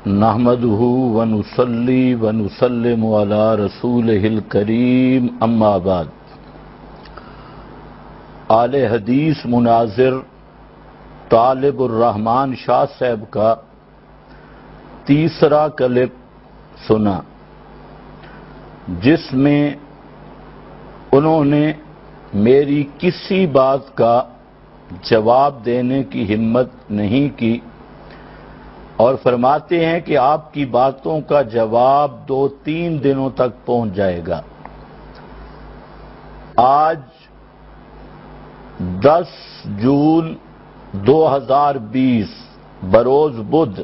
نحمده ونصلي ونسلم على رسوله الكريم اما بعد۔ اعلی حدیث مناظر طالب الرحمن شاہ صاحب کا تیسرا کلپ سنا، جس میں انہوں نے میری کسی بات کا جواب دینے کی ہمت نہیں کی اور فرماتے ہیں کہ آپ کی باتوں کا جواب 2-3 دنوں تک پہنچ جائے گا۔ آج 10 جون 2020 بروز بدھ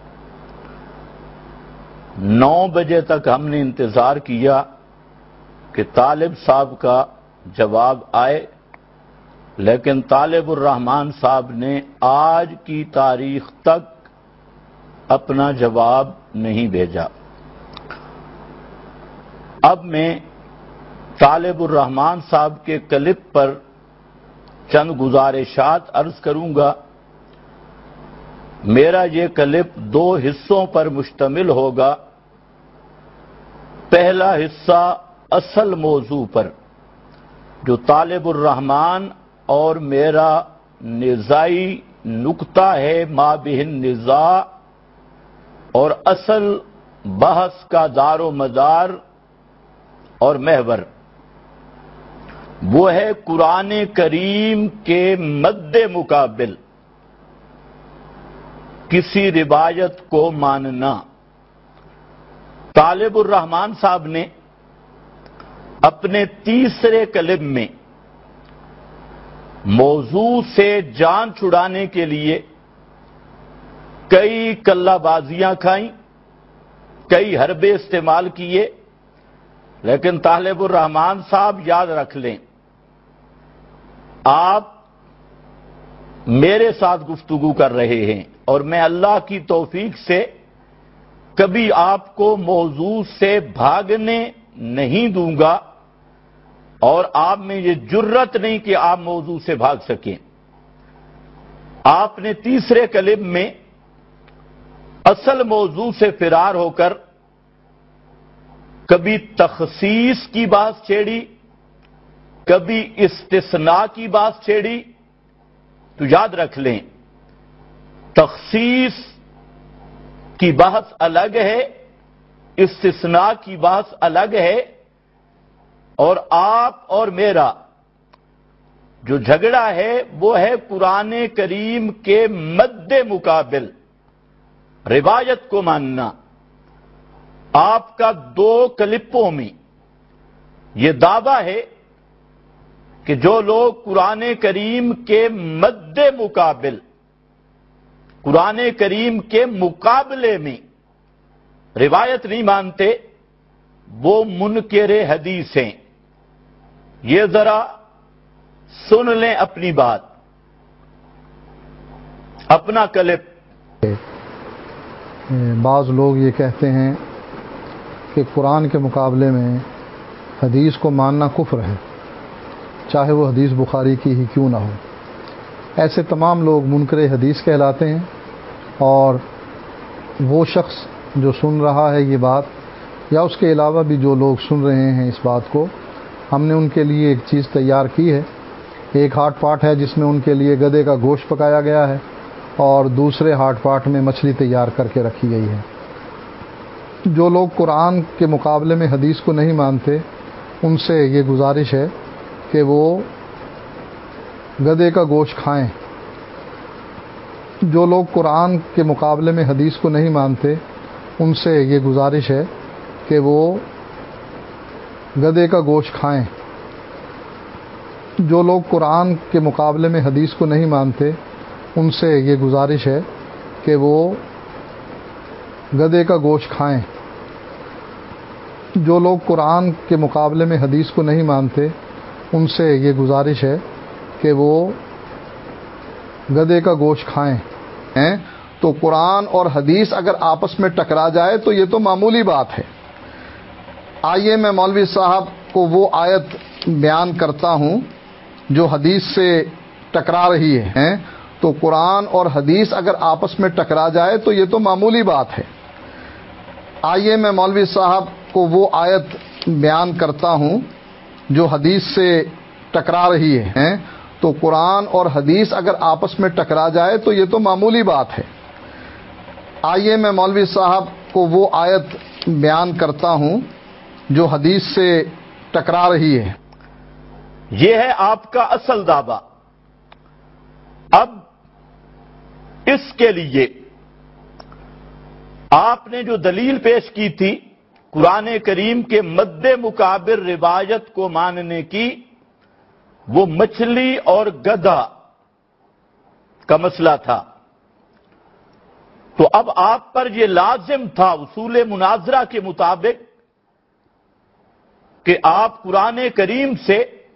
9 بجے تک ہم نے انتظار کیا کہ طالب صاحب کا جواب آئے، لیکن طالب الرحمن صاحب نے آج کی تاریخ تک اپنا جواب نہیں بھیجا۔ اب میں طالب الرحمن صاحب کے کلپ پر چند گزارشات عرض کروں گا۔ میرا یہ کلپ 2 حصوں پر مشتمل ہوگا۔ پہلا حصہ اصل موضوع پر، جو طالب الرحمن اور میرا نزاعی نقطہ ہے، مابین نزاع اور اصل بحث کا دار و مدار اور محور، وہ ہے قرآن کریم کے مد مقابل کسی روایت کو ماننا۔ طالب الرحمن صاحب نے اپنے تیسرے کلپ میں موضوع سے جان چھڑانے کے لیے کئی کلہ بازیاں کھائیں، کئی حربے استعمال کیے، لیکن طالب الرحمن صاحب یاد رکھ لیں، آپ میرے ساتھ گفتگو کر رہے ہیں اور میں اللہ کی توفیق سے کبھی آپ کو موضوع سے بھاگنے نہیں دوں گا، اور آپ میں یہ جرت نہیں کہ آپ موضوع سے بھاگ سکیں۔ آپ نے تیسرے کلپ میں اصل موضوع سے فرار ہو کر کبھی تخصیص کی بات چھیڑی، کبھی استثناء کی بات چھیڑی، تو یاد رکھ لیں، تخصیص کی بحث الگ ہے، استثناء کی بحث الگ ہے، اور آپ اور میرا جو جھگڑا ہے وہ ہے قرآن کریم کے مد مقابل روایت کو ماننا۔ آپ کا 2 کلپوں میں یہ دعویٰ ہے کہ جو لوگ قرآن کریم کے مد مقابل، قرآن کریم کے مقابلے میں روایت نہیں مانتے، وہ منکر حدیث ہیں۔ یہ ذرا سن لیں اپنی بات، اپنا کلپ۔ بعض لوگ یہ کہتے ہیں کہ قرآن کے مقابلے میں حدیث کو ماننا کفر ہے، چاہے وہ حدیث بخاری کی ہی کیوں نہ ہو۔ ایسے تمام لوگ منکر حدیث کہلاتے ہیں، اور وہ شخص جو سن رہا ہے یہ بات، یا اس کے علاوہ بھی جو لوگ سن رہے ہیں اس بات کو، ہم نے ان کے لیے ایک چیز تیار کی ہے۔ ایک ہاٹ پاٹ ہے جس میں ان کے لیے گدھے کا گوشت پکایا گیا ہے، اور دوسرے ہاٹ پاٹ میں مچھلی تیار کر کے رکھی گئی ہے۔ جو لوگ قرآن کے مقابلے میں حدیث کو نہیں مانتے، ان سے یہ گزارش ہے کہ وہ گدھے کا گوشت کھائیں۔ جو لوگ قرآن کے مقابلے میں حدیث کو نہیں مانتے، ان سے یہ گزارش ہے کہ وہ گدھے کا گوشت کھائیں۔ جو لوگ قرآن کے مقابلے میں حدیث کو نہیں مانتے، ان سے یہ گزارش ہے کہ وہ گدھے کا گوشت کھائیں۔ جو لوگ قرآن کے مقابلے میں حدیث کو نہیں مانتے، ان سے یہ گزارش ہے کہ وہ گدھے کا گوشت کھائیں۔ تو قرآن اور حدیث اگر آپس میں ٹکرا جائے تو یہ تو معمولی بات ہے۔ آئیے میں مولوی صاحب کو وہ آیت بیان کرتا ہوں جو حدیث سے ٹکرا رہی ہے۔ تو قرآن اور حدیث اگر آپس میں ٹکرا جائے تو یہ تو معمولی بات ہے۔ آئیے میں مولوی صاحب کو وہ آیت بیان کرتا ہوں جو حدیث سے ٹکرا رہی ہے. تو قرآن اور حدیث اگر آپس میں ٹکرا جائے تو یہ تو معمولی بات ہے. آئیے میں مولوی صاحب کو وہ آیت بیان کرتا ہوں جو حدیث سے ٹکرا رہی ہے. یہ ہے آپ کا اصل دعویٰ. اب اس کے لیے آپ نے جو دلیل پیش کی تھی قرآن کریم کے مد مقابل روایت کو ماننے کی، وہ مچھلی اور گدھا کا مسئلہ تھا. تو اب آپ پر یہ لازم تھا اصول مناظرہ کے مطابق کہ آپ قرآن کریم سے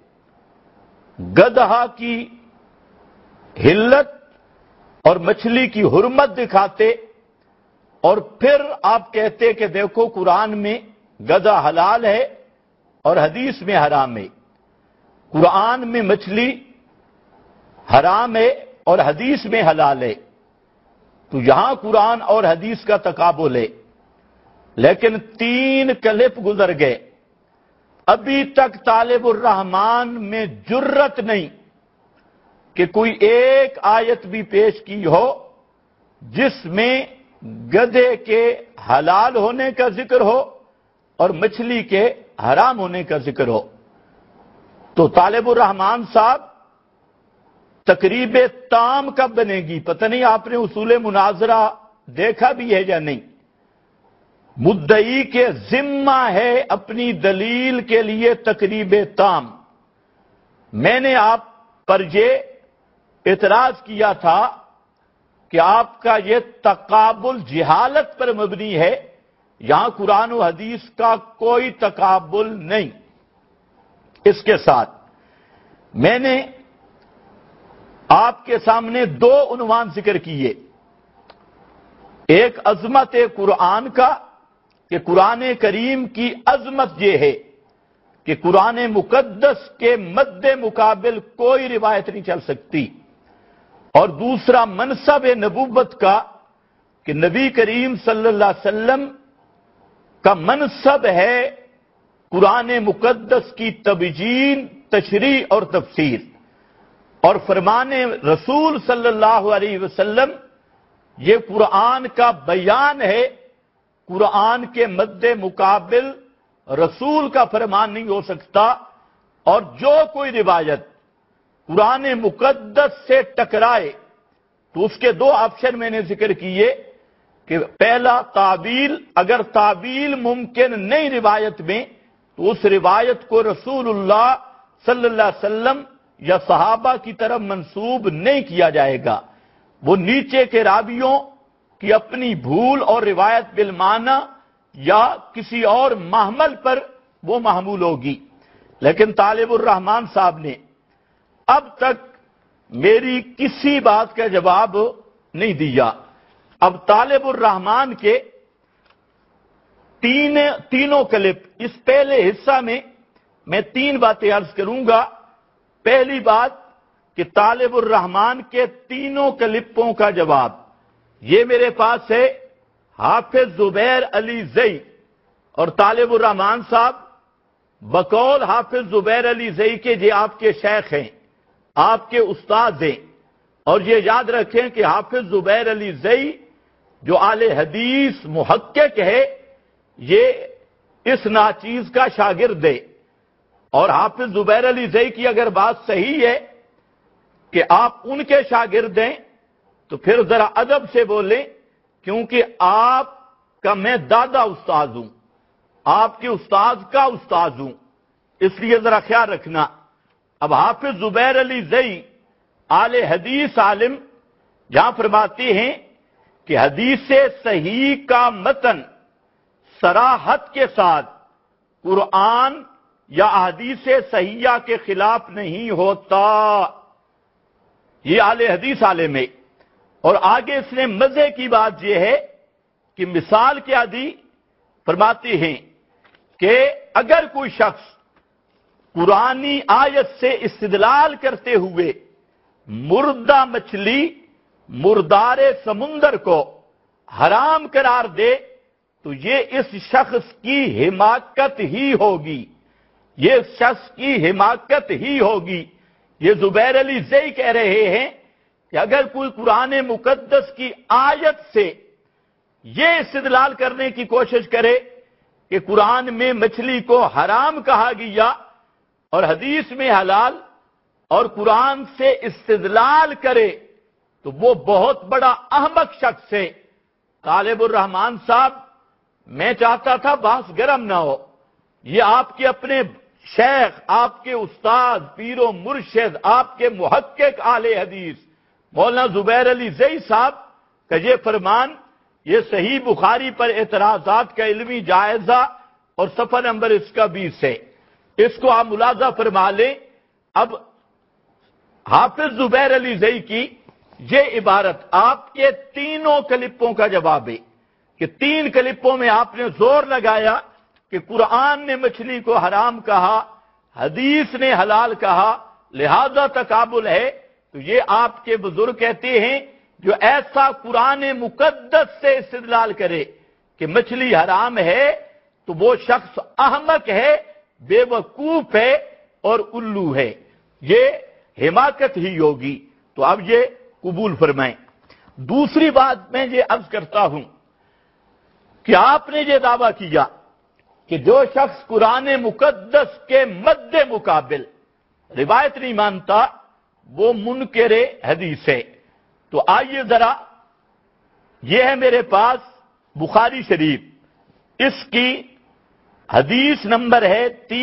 گدھا کی حلت اور مچھلی کی حرمت دکھاتے، اور پھر آپ کہتے کہ دیکھو قرآن میں گدھا حلال ہے اور حدیث میں حرام ہے. قرآن میں مچھلی حرام ہے اور حدیث میں حلال ہے. تو یہاں قرآن اور حدیث کا تقابل ہے. لیکن 3 کلپ گزر گئے، ابھی تک طالب الرحمان میں جرت نہیں کہ کوئی ایک آیت بھی پیش کی ہو جس میں گدھے کے حلال ہونے کا ذکر ہو اور مچھلی کے حرام ہونے کا ذکر ہو. تو طالب الرحمان صاحب تقریب تام کب بنے گی؟ پتہ نہیں آپ نے اصول مناظرہ دیکھا بھی ہے یا نہیں. مدعی کے ذمہ ہے اپنی دلیل کے لیے تقریب تام. میں نے آپ پر یہ اعتراض کیا تھا کہ آپ کا یہ تقابل جہالت پر مبنی ہے. یہاں قرآن و حدیث کا کوئی تقابل نہیں. اس کے ساتھ میں نے آپ کے سامنے 2 عنوان ذکر کیے. ایک عظمت قرآن کا کہ قرآن کریم کی عظمت یہ ہے کہ قرآن مقدس کے مد مقابل کوئی روایت نہیں چل سکتی. اور دوسرا منصب نبوت کا کہ نبی کریم صلی اللہ علیہ وسلم کا منصب ہے قرآن مقدس کی تبیین، تشریح اور تفسیر. اور فرمان رسول صلی اللہ علیہ وسلم یہ قرآن کا بیان ہے. قرآن کے مد مقابل رسول کا فرمان نہیں ہو سکتا. اور جو کوئی روایت قرآن مقدس سے ٹکرائے تو اس کے 2 آپشن میں نے ذکر کیے کہ پہلا تعویل، اگر تعویل ممکن نہیں روایت میں تو اس روایت کو رسول اللہ صلی اللہ علیہ وسلم یا صحابہ کی طرف منسوب نہیں کیا جائے گا. وہ نیچے کے راویوں کی اپنی بھول اور روایت بالمعنی یا کسی اور محمل پر وہ محمول ہوگی. لیکن طالب الرحمان صاحب نے اب تک میری کسی بات کا جواب نہیں دیا. اب طالب الرحمان کے تینوں کلپ، اس پہلے حصہ میں 3 باتیں عرض کروں گا. پہلی بات کہ طالب الرحمان کے 3 کلپوں کا جواب یہ میرے پاس ہے. حافظ زبیر علی زئی اور طالب الرحمان صاحب بقول حافظ زبیر علی زئی کے یہ آپ کے شیخ ہیں، آپ کے استاد ہیں. اور یہ یاد رکھیں کہ حافظ زبیر علی زئی جو اہل حدیث محقق ہے یہ اس ناچیز کا شاگرد ہے. اور حافظ زبیر علی زئی کی اگر بات صحیح ہے کہ آپ ان کے شاگرد ہیں تو پھر ذرا ادب سے بولیں، کیونکہ آپ کا میں دادا استاد ہوں، آپ کے استاد کا استاد ہوں، اس لیے ذرا خیال رکھنا. اب حافظ زبیر علی زئی اہل حدیث عالم جہاں فرماتے ہیں کہ حدیث صحیح کا متن صراحت کے ساتھ قرآن یا احادیث صحیحہ کے خلاف نہیں ہوتا. یہ اہل حدیث عالم ہے. اور آگے اس نے مزے کی بات یہ ہے کہ مثال کیا دی، فرماتے ہیں کہ اگر کوئی شخص قرآنی آیت سے استدلال کرتے ہوئے مردہ مچھلی، مردار سمندر کو حرام قرار دے تو یہ اس شخص کی حماقت ہی ہوگی، یہ شخص کی حماقت ہی ہوگی۔ یہ زبیر علی زئی کہہ رہے ہیں کہ اگر کوئی قرآن مقدس کی آیت سے یہ استدلال کرنے کی کوشش کرے کہ قرآن میں مچھلی کو حرام کہا گیا اور حدیث میں حلال، اور قرآن سے استدلال کرے، تو وہ بہت بڑا احمق شخص ہے۔ طالب الرحمان صاحب، میں چاہتا تھا بحث گرم نہ ہو، یہ آپ کے اپنے شیخ، آپ کے استاد، پیر و مرشد، آپ کے محقق اہل حدیث مولانا زبیر علی زئی صاحب کا یہ فرمان، یہ صحیح بخاری پر اعتراضات کا علمی جائزہ اور صفحہ نمبر اس کا 20 ہے، اس کو آپ ملاحظہ فرما لیں۔ اب حافظ زبیر علی زئی کی یہ عبارت آپ کے تینوں کلپوں کا جواب ہے کہ 3 کلپوں میں آپ نے زور لگایا کہ قرآن نے مچھلی کو حرام کہا، حدیث نے حلال کہا، لہذا تقابل ہے۔ تو یہ آپ کے بزرگ کہتے ہیں جو ایسا قرآن مقدس سے استدلال کرے کہ مچھلی حرام ہے تو وہ شخص احمق ہے، بے وقوف ہے اور الو ہے، یہ حماقت ہی ہوگی۔ تو اب یہ قبول فرمائیں۔ دوسری بات میں یہ عرض کرتا ہوں کہ آپ نے یہ دعویٰ کیا کہ جو شخص قرآن مقدس کے مد مقابل روایت نہیں مانتا وہ منکر حدیث ہے۔ تو آئیے ذرا، یہ ہے میرے پاس بخاری شریف، اس کی حدیث نمبر ہے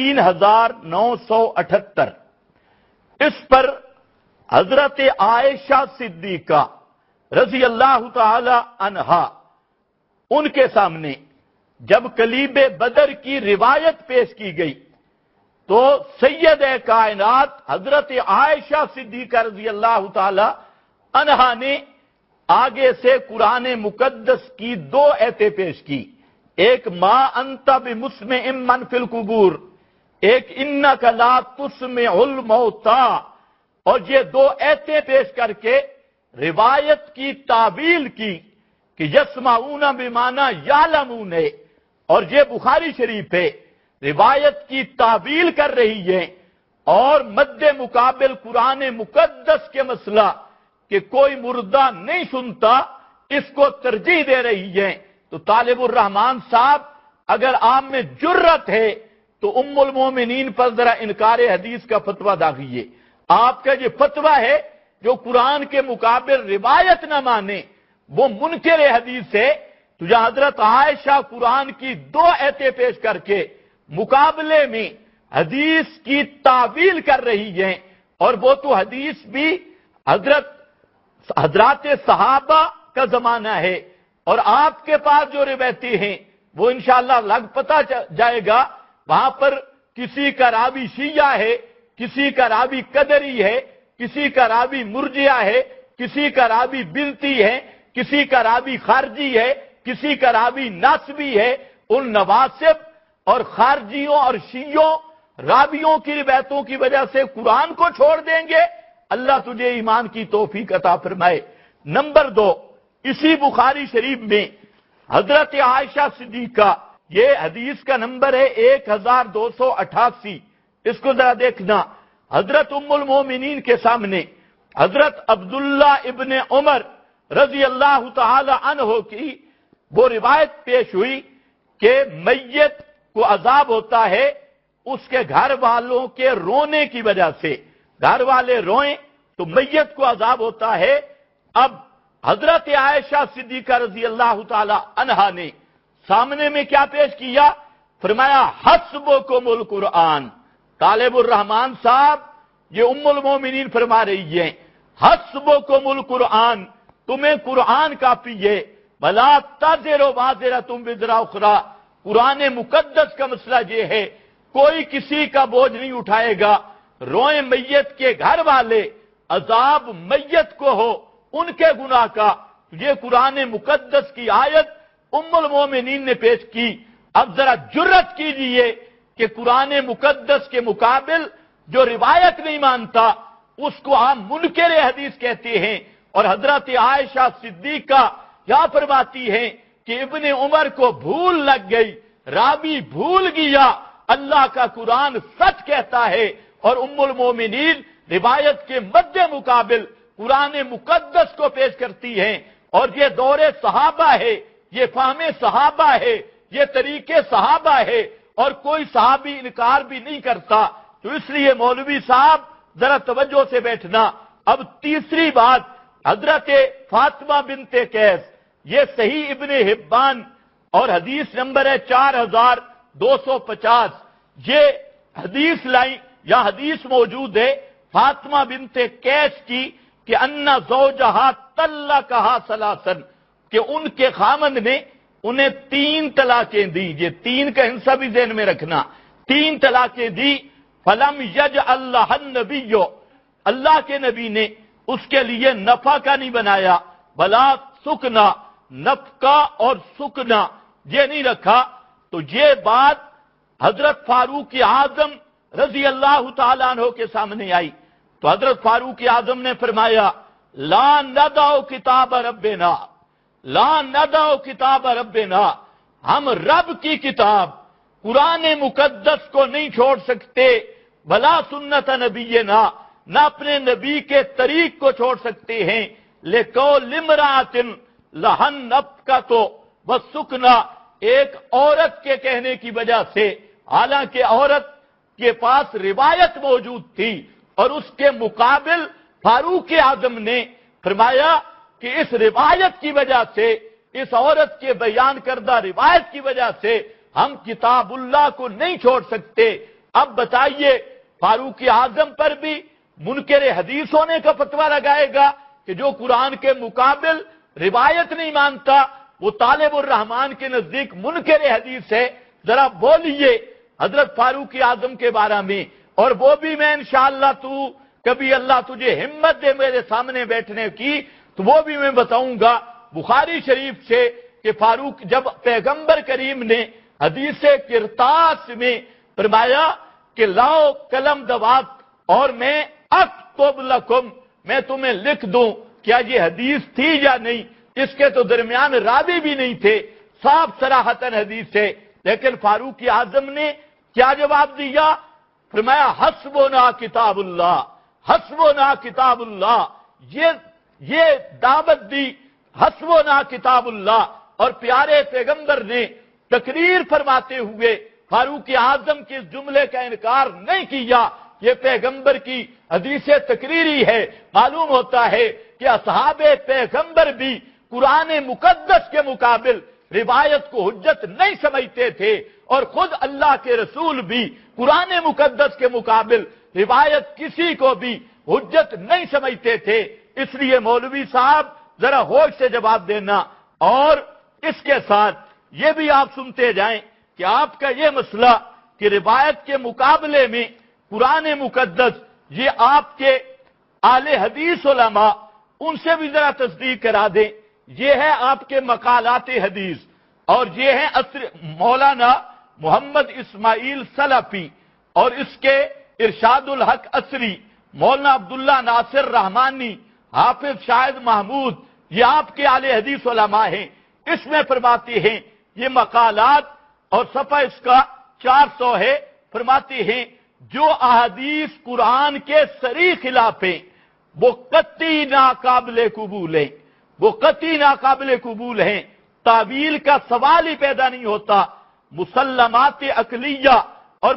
3978۔ اس پر حضرت عائشہ صدیقہ رضی اللہ تعالی عنہا، ان کے سامنے جب کلیب بدر کی روایت پیش کی گئی تو سید کائنات حضرت عائشہ صدیقہ رضی اللہ تعالی عنہا نے آگے سے قرآن مقدس کی 2 آیتیں پیش کی، ایک ما انت بمسمع من فی القبور، ایک انک لا تسمع الموتى، اور یہ 2 آیتیں پیش کر کے روایت کی تعویل کی کہ یسمعون بمعنی یعلمون ہے، اور یہ بخاری شریف ہے، روایت کی تعویل کر رہی ہے اور مد مقابل قرآن مقدس کے مسئلہ کہ کوئی مردہ نہیں سنتا اس کو ترجیح دے رہی ہے۔ تو طالب الرحمان صاحب، اگر آپ میں جرت ہے تو ام المومنین پر ذرا انکار حدیث کا فتویٰ داغیے۔ آپ کا یہ فتویٰ ہے جو قرآن کے مقابل روایت نہ مانے وہ منکر حدیث ہے۔ تو جہاں حضرت عائشہ قرآن کی 2 آیتیں پیش کر کے مقابلے میں حدیث کی تعویل کر رہی ہیں، اور وہ تو حدیث بھی حضرات صحابہ کا زمانہ ہے، اور آپ کے پاس جو روایتیں ہیں وہ انشاءاللہ لگ پتہ جائے گا، وہاں پر کسی کا راوی شیعہ ہے، کسی کا راوی قدری ہے، کسی کا راوی مرجئہ ہے، کسی کا راوی بلتی ہے، کسی کا راوی خارجی ہے، کسی کا راوی ناسبی ہے۔ ان نواسب اور خارجیوں اور شیعوں راویوں کی روایتوں کی وجہ سے قرآن کو چھوڑ دیں گے؟ اللہ تجھے ایمان کی توفیق عطا فرمائے۔ نمبر 2، اسی بخاری شریف میں حضرت عائشہ صدیقہ، یہ حدیث کا نمبر ہے 1288، اس کو ذرا دیکھنا۔ حضرت ام المومنین کے سامنے حضرت عبداللہ ابن عمر رضی اللہ تعالی عنہ کی وہ روایت پیش ہوئی کہ میت کو عذاب ہوتا ہے اس کے گھر والوں کے رونے کی وجہ سے، گھر والے روئیں تو میت کو عذاب ہوتا ہے۔ اب حضرت عائشہ صدیقہ رضی اللہ تعالی عنہا نے سامنے میں کیا پیش کیا؟ فرمایا حسبکم القرآن۔ طالب الرحمان صاحب، یہ ام المومنین فرما رہی ہیں حسبکم القرآن، تمہیں قرآن کافی ہے، بلا تزر وازرۃ وزر اخری۔ قرآن مقدس کا مسئلہ یہ ہے کوئی کسی کا بوجھ نہیں اٹھائے گا، روئیں میت کے گھر والے، عذاب میت کو ہو ان کے گناہ کا۔ یہ قرآن مقدس کی آیت ام المومنین نے پیش کی۔ اب ذرا جرت کیجئے کہ قرآن مقدس کے مقابل جو روایت نہیں مانتا اس کو آپ منکر حدیث کہتے ہیں، اور حضرت عائشہ صدیقہ کیا فرماتی ہیں کہ ابن عمر کو بھول لگ گئی، راوی بھول گیا، اللہ کا قرآن سچ کہتا ہے، اور ام المومنین روایت کے مد مقابل قرآن مقدس کو پیش کرتی ہیں، اور یہ دور صحابہ ہے، یہ فہم صحابہ ہے، یہ طریقے صحابہ ہے، اور کوئی صحابی انکار بھی نہیں کرتا۔ تو اس لیے مولوی صاحب ذرا توجہ سے بیٹھنا۔ اب تیسری بات، حضرت فاطمہ بنت قیس، یہ صحیح ابن حبان اور حدیث نمبر ہے 4250، یہ حدیث لائن یا حدیث موجود ہے فاطمہ بنت قیس کی کہ ان زوجہا طلقہا ثلاثا، کہ ان کے خامند نے انہیں 3 طلاقیں دی۔ یہ 3 کا حصہ بھی ذہن میں رکھنا، 3 طلاقیں دی۔ فلم یجعل لہا النبی، اللہ کے نبی نے اس کے لیے نفع کا نہیں بنایا، بلا سکنا، نفقہ اور سکنا یہ نہیں رکھا۔ تو یہ بات حضرت فاروق اعظم رضی اللہ تعالیٰ عنہ کے سامنے آئی، تو حضرت فاروق اعظم نے فرمایا لا ندع کتاب ربنا، لا ندع کتاب ربنا، ہم رب کی کتاب قرآن مقدس کو نہیں چھوڑ سکتے، بلا سنت نبینا، نہ اپنے نبی کے طریق کو چھوڑ سکتے ہیں، لقول امرأۃ لہا النفقۃ والسکنا، ایک عورت کے کہنے کی وجہ سے، حالانکہ عورت کے پاس روایت موجود تھی، اور اس کے مقابل فاروق اعظم نے فرمایا کہ اس روایت کی وجہ سے، اس عورت کے بیان کردہ روایت کی وجہ سے ہم کتاب اللہ کو نہیں چھوڑ سکتے۔ اب بتائیے فاروق اعظم پر بھی منکر حدیث ہونے کا فتویٰ لگائے گا کہ جو قرآن کے مقابل روایت نہیں مانتا وہ طالب الرحمن کے نزدیک منکر حدیث ہے؟ ذرا بولیے حضرت فاروق اعظم کے بارے میں، اور وہ بھی میں انشاءاللہ کبھی اللہ تجھے ہمت دے میرے سامنے بیٹھنے کی تو وہ بھی میں بتاؤں گا بخاری شریف سے کہ فاروق جب پیغمبر کریم نے حدیث کرتاس میں فرمایا کہ لاؤ قلم دوات اور میں اکتب لکم، میں تمہیں لکھ دوں، کیا یہ حدیث تھی یا نہیں؟ اس کے تو درمیان راوی بھی نہیں تھے، صاف صراحتاً حدیث ہے، لیکن فاروق اعظم نے کیا جواب دیا؟ فرمایا حسبنا کتاب اللہ، حسبنا کتاب اللہ، یہ دعوت دی حسبنا کتاب اللہ، اور پیارے پیغمبر نے تقریر فرماتے ہوئے فاروق اعظم کے اس جملے کا انکار نہیں کیا، یہ پیغمبر کی حدیث تقریری ہے۔ معلوم ہوتا ہے کہ اصحاب پیغمبر بھی قرآن مقدس کے مقابل روایت کو حجت نہیں سمجھتے تھے، اور خود اللہ کے رسول بھی قرآن مقدس کے مقابل روایت کسی کو بھی حجت نہیں سمجھتے تھے۔ اس لیے مولوی صاحب ذرا ہوش سے جواب دینا، اور اس کے ساتھ یہ بھی آپ سنتے جائیں کہ آپ کا یہ مسئلہ کہ روایت کے مقابلے میں قرآن مقدس، یہ آپ کے اہل حدیث علماء ان سے بھی ذرا تصدیق کرا دیں۔ یہ ہے آپ کے مقالات حدیث، اور یہ ہے مولانا محمد اسماعیل سلفی، اور اس کے ارشاد الحق عصری، مولانا عبداللہ ناصر رحمانی، حافظ شاہد محمود، یہ آپ کے اہل حدیث علماء ہیں۔ اس میں فرماتے ہیں یہ مقالات، اور صفحہ اس کا 400 ہے، فرماتے ہیں جو احادیث قرآن کے صریح خلاف ہیں وہ قطعی ناقابل قبول ہیں، وہ قطعی ناقابل قبول ہیں، تعویل کا سوال ہی پیدا نہیں ہوتا۔ مسلمات عقلیہ اور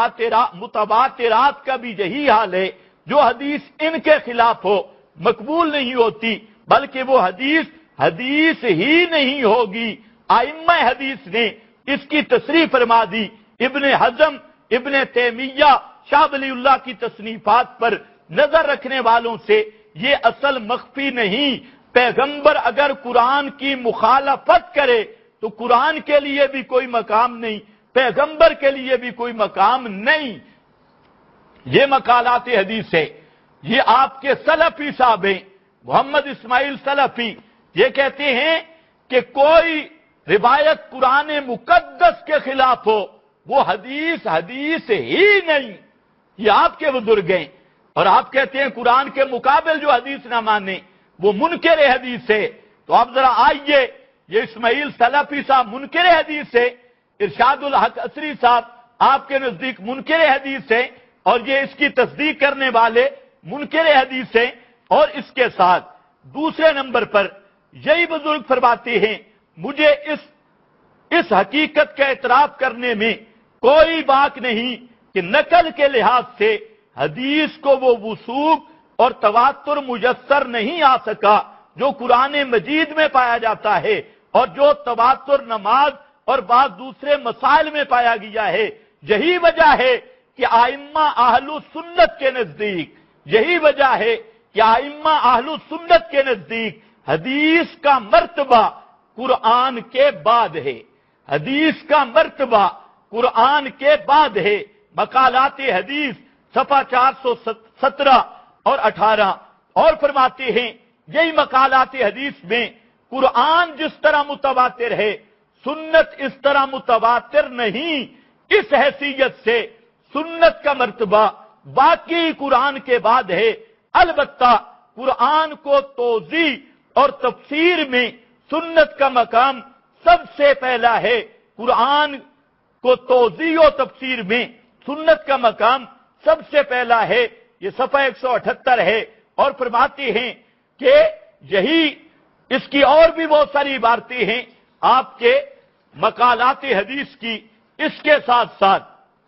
متواترات کا بھی یہی حال ہے، جو حدیث ان کے خلاف ہو مقبول نہیں ہوتی، بلکہ وہ حدیث ہی نہیں ہوگی۔ ائمہ حدیث نے اس کی تصریح فرما دی۔ ابن حزم، ابن تیمیہ، شاہ ولی اللہ کی تصنیفات پر نظر رکھنے والوں سے یہ اصل مخفی نہیں۔ پیغمبر اگر قرآن کی مخالفت کرے تو قرآن کے لیے بھی کوئی مقام نہیں، پیغمبر کے لیے بھی کوئی مقام نہیں۔ یہ مقالات حدیث ہے، یہ آپ کے سلفی صاحب ہیں، محمد اسماعیل سلفی، یہ کہتے ہیں کہ کوئی روایت قرآن مقدس کے خلاف ہو وہ حدیث ہی نہیں۔ یہ آپ کے بزرگ ہیں، اور آپ کہتے ہیں قرآن کے مقابل جو حدیث نہ مانے وہ منکر حدیث ہے۔ تو آپ ذرا آئیے یہ اسماعیل سلفی صاحب منکر حدیث ہے، ارشاد الحق عصری صاحب آپ کے نزدیک منکر حدیث ہے، اور یہ اس کی تصدیق کرنے والے منکر حدیث ہیں۔ اور اس کے ساتھ دوسرے نمبر پر یہی بزرگ فرماتے ہیں مجھے اس حقیقت کا اعتراف کرنے میں کوئی باک نہیں کہ نقل کے لحاظ سے حدیث کو وہ وثوق اور تواتر میسر نہیں آ سکا جو قرآن مجید میں پایا جاتا ہے، اور جو تواتر نماز اور بعض دوسرے مسائل میں پایا گیا ہے۔ یہی وجہ ہے کہ ائمہ اہل سنت کے نزدیک، یہی وجہ ہے کہ ائمہ اہل سنت کے نزدیک حدیث کا مرتبہ قرآن کے بعد ہے، حدیث کا مرتبہ قرآن کے بعد ہے۔ مقالات حدیث صفحہ 417 اور 18 اور فرماتے ہیں یہی مقالات حدیث میں قرآن جس طرح متواتر ہے سنت اس طرح متواتر نہیں، اس حیثیت سے سنت کا مرتبہ باقی قرآن کے بعد ہے۔ البتہ قرآن کو توضیح اور تفسیر میں سنت کا مقام سب سے پہلا ہے، قرآن کو توضیح و تفسیر میں سنت کا مقام سب سے پہلا ہے۔ یہ صفحہ 178 ہے، اور فرماتے ہیں کہ یہی اس کی اور بھی بہت ساری عبارتیں ہیں آپ کے مقالات حدیث کی۔ اس کے ساتھ ساتھ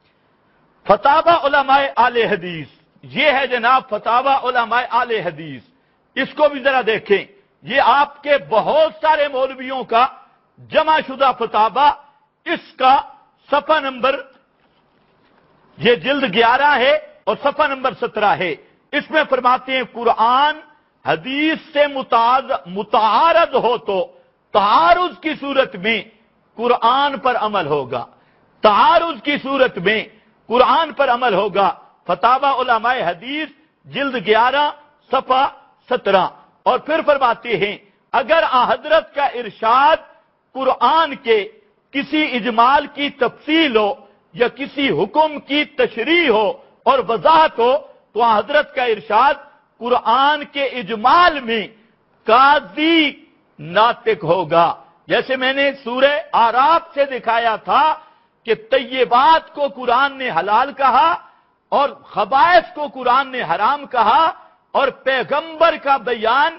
فتاوی علماء اہل حدیث، یہ ہے جناب فتاوی علماء اہل حدیث، اس کو بھی ذرا دیکھیں۔ یہ آپ کے بہت سارے مولویوں کا جمع شدہ فتاوی، اس کا صفحہ نمبر، یہ جلد 11 ہے اور صفحہ نمبر 17 ہے۔ اس میں فرماتے ہیں قرآن حدیث سے متعارض ہو تو تعارض کی صورت میں قرآن پر عمل ہوگا، تعارض کی صورت میں قرآن پر عمل ہوگا۔ فتاوی علماء حدیث جلد 11 صفحہ 17۔ اور پھر فرماتے ہیں اگر حضرت کا ارشاد قرآن کے کسی اجمال کی تفصیل ہو یا کسی حکم کی تشریح ہو اور وضاحت ہو تو حضرت کا ارشاد قرآن کے اجمال میں قاضی ناطق ہوگا۔ جیسے میں نے سورہ اعراف سے دکھایا تھا کہ طیبات کو قرآن نے حلال کہا اور خبائث کو قرآن نے حرام کہا، اور پیغمبر کا بیان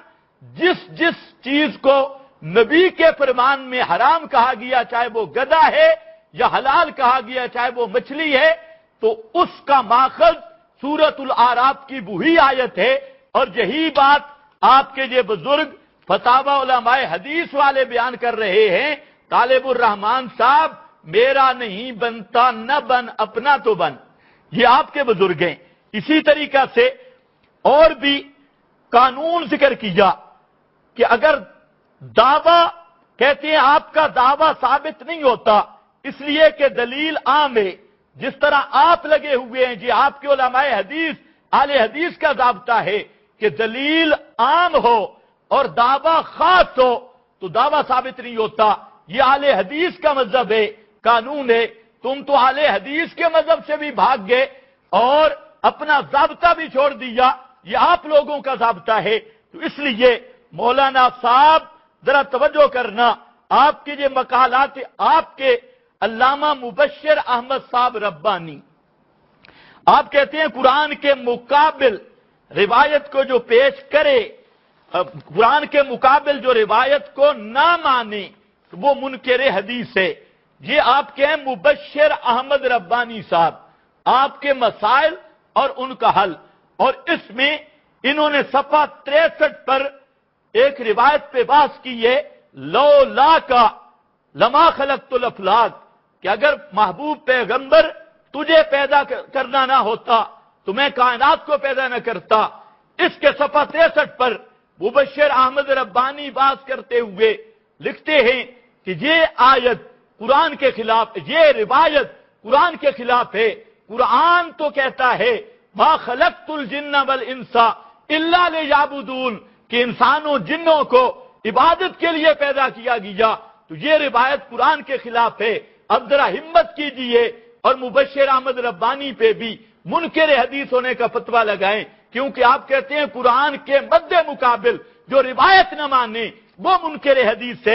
جس چیز کو نبی کے فرمان میں حرام کہا گیا، چاہے وہ گدھا ہے یا حلال کہا گیا چاہے وہ مچھلی ہے، تو اس کا ماخذ سورۃ الاعراف کی وہی آیت ہے۔ اور یہی بات آپ کے یہ بزرگ فتاوی علماء حدیث والے بیان کر رہے ہیں۔ طالب الرحمان صاحب میرا نہیں بنتا نہ بن اپنا تو بن، یہ آپ کے بزرگ ہیں۔ اسی طریقہ سے اور بھی قانون ذکر کیا کہ اگر دعویٰ، کہتے ہیں آپ کا دعویٰ ثابت نہیں ہوتا اس لیے کہ دلیل عام ہے، جس طرح آپ لگے ہوئے ہیں جی آپ کے علماء حدیث اہل حدیث کا ضابطہ ہے کہ دلیل عام ہو اور دعویٰ خاص ہو تو دعویٰ ثابت نہیں ہوتا۔ یہ اہل حدیث کا مذہب ہے، قانون ہے۔ تم تو اہل حدیث کے مذہب سے بھی بھاگ گئے اور اپنا ضابطہ بھی چھوڑ دیا، یہ آپ لوگوں کا ضابطہ ہے۔ تو اس لیے مولانا صاحب ذرا توجہ کرنا، آپ کے یہ مقالات، آپ کے علامہ مبشر احمد صاحب ربانی، آپ کہتے ہیں قرآن کے مقابل روایت کو جو پیش کرے، قرآن کے مقابل جو روایت کو نہ مانے وہ منکر حدیث ہے۔ یہ آپ کے ہیں مبشر احمد ربانی صاحب، آپ کے مسائل اور ان کا حل۔ اور اس میں انہوں نے صفحہ 63 پر ایک روایت پہ بحث کی ہے، لولا کا لما خلقت الافلاک، کہ اگر محبوب پیغمبر تجھے پیدا کرنا نہ ہوتا تو میں کائنات کو پیدا نہ کرتا۔ اس کے صفحہ 63 پر مبشر احمد ربانی بات کرتے ہوئے لکھتے ہیں کہ یہ آیت قرآن کے خلاف، یہ روایت قرآن کے خلاف ہے۔ قرآن تو کہتا ہے ما خلقت الجن والانس الا لیعبدون، کہ انسانوں جنوں کو عبادت کے لیے پیدا کیا گیا، تو یہ روایت قرآن کے خلاف ہے۔ اب ذرا ہمت کیجئے اور مبشر احمد ربانی پہ بھی منکر حدیث ہونے کا فتویٰ لگائیں، کیونکہ آپ کہتے ہیں قرآن کے مد مقابل جو روایت نہ مانے وہ منکر حدیث ہے۔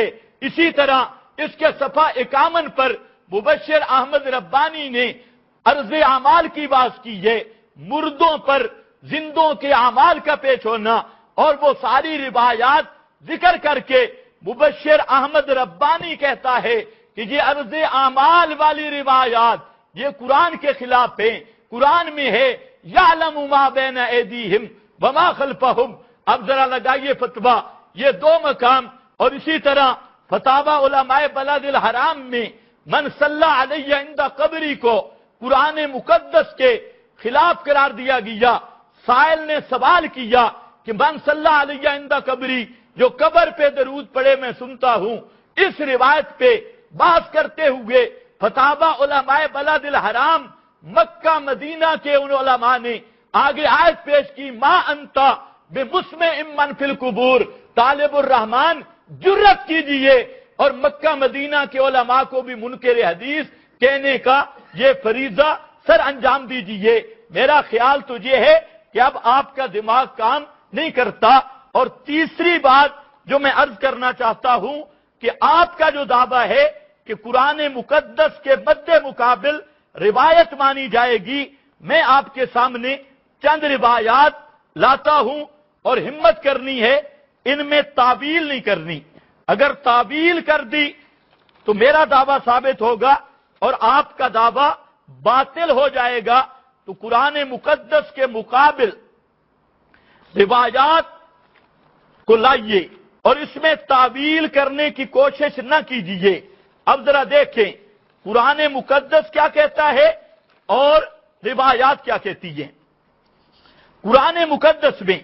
اسی طرح اس کے صفحہ 51 پر مبشر احمد ربانی نے عرض اعمال کی بات کی ہے، مردوں پر زندوں کے اعمال کا پیش ہونا، اور وہ ساری روایات ذکر کر کے مبشر احمد ربانی کہتا ہے کہ یہ عرض اعمال والی روایات یہ قرآن کے خلاف ہیں۔ قرآن میں ہے یعلم ما بین ایدیہم وما خلفہم۔ اب ذرا لگائیے فتویٰ، یہ دو مقام، اور اسی طرح فتاوی علماء بلد الحرام میں من صلی علیہ عند قبری کو قرآن مقدس کے خلاف قرار دیا گیا۔ سائل نے سوال کیا کہ من صلی علیہ عند قبری، جو قبر پہ درود پڑے میں سنتا ہوں، اس روایت پہ بات کرتے ہوئے فتاوی علماء بلد الحرام مکہ مدینہ کے ان علماء نے آگے آیت پیش کی، ما انتا بمسمع من فی القبور، طالب الرحمن جرت کیجئے اور مکہ مدینہ کے علماء کو بھی منکر حدیث کہنے کا یہ فریضہ سر انجام دیجئے۔ میرا خیال تو یہ ہے کہ اب آپ کا دماغ کام نہیں کرتا۔ اور تیسری بات جو میں عرض کرنا چاہتا ہوں کہ آپ کا جو دعویٰ ہے کہ قرآن مقدس کے مد مقابل روایت مانی جائے گی، میں آپ کے سامنے چند روایات لاتا ہوں، اور ہمت کرنی ہے ان میں تعویل نہیں کرنی۔ اگر تعویل کر دی تو میرا دعویٰ ثابت ہوگا اور آپ کا دعویٰ باطل ہو جائے گا۔ تو قرآن مقدس کے مقابل روایات کو لائیے اور اس میں تعویل کرنے کی کوشش نہ کیجیے۔ اب ذرا دیکھیں قرآن مقدس کیا کہتا ہے اور روایات کیا کہتی ہیں۔ قرآن مقدس میں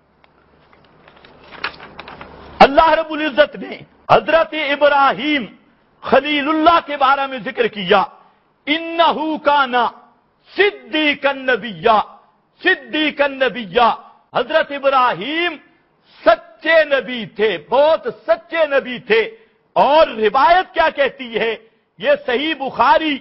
اللہ رب العزت نے حضرت ابراہیم خلیل اللہ کے بارے میں ذکر کیا، انہو کانا صدیقا نبیّا، صدیقا نبیّا۔ حضرت ابراہیم سچے نبی تھے، بہت سچے نبی تھے۔ اور روایت کیا کہتی ہے، یہ صحیح بخاری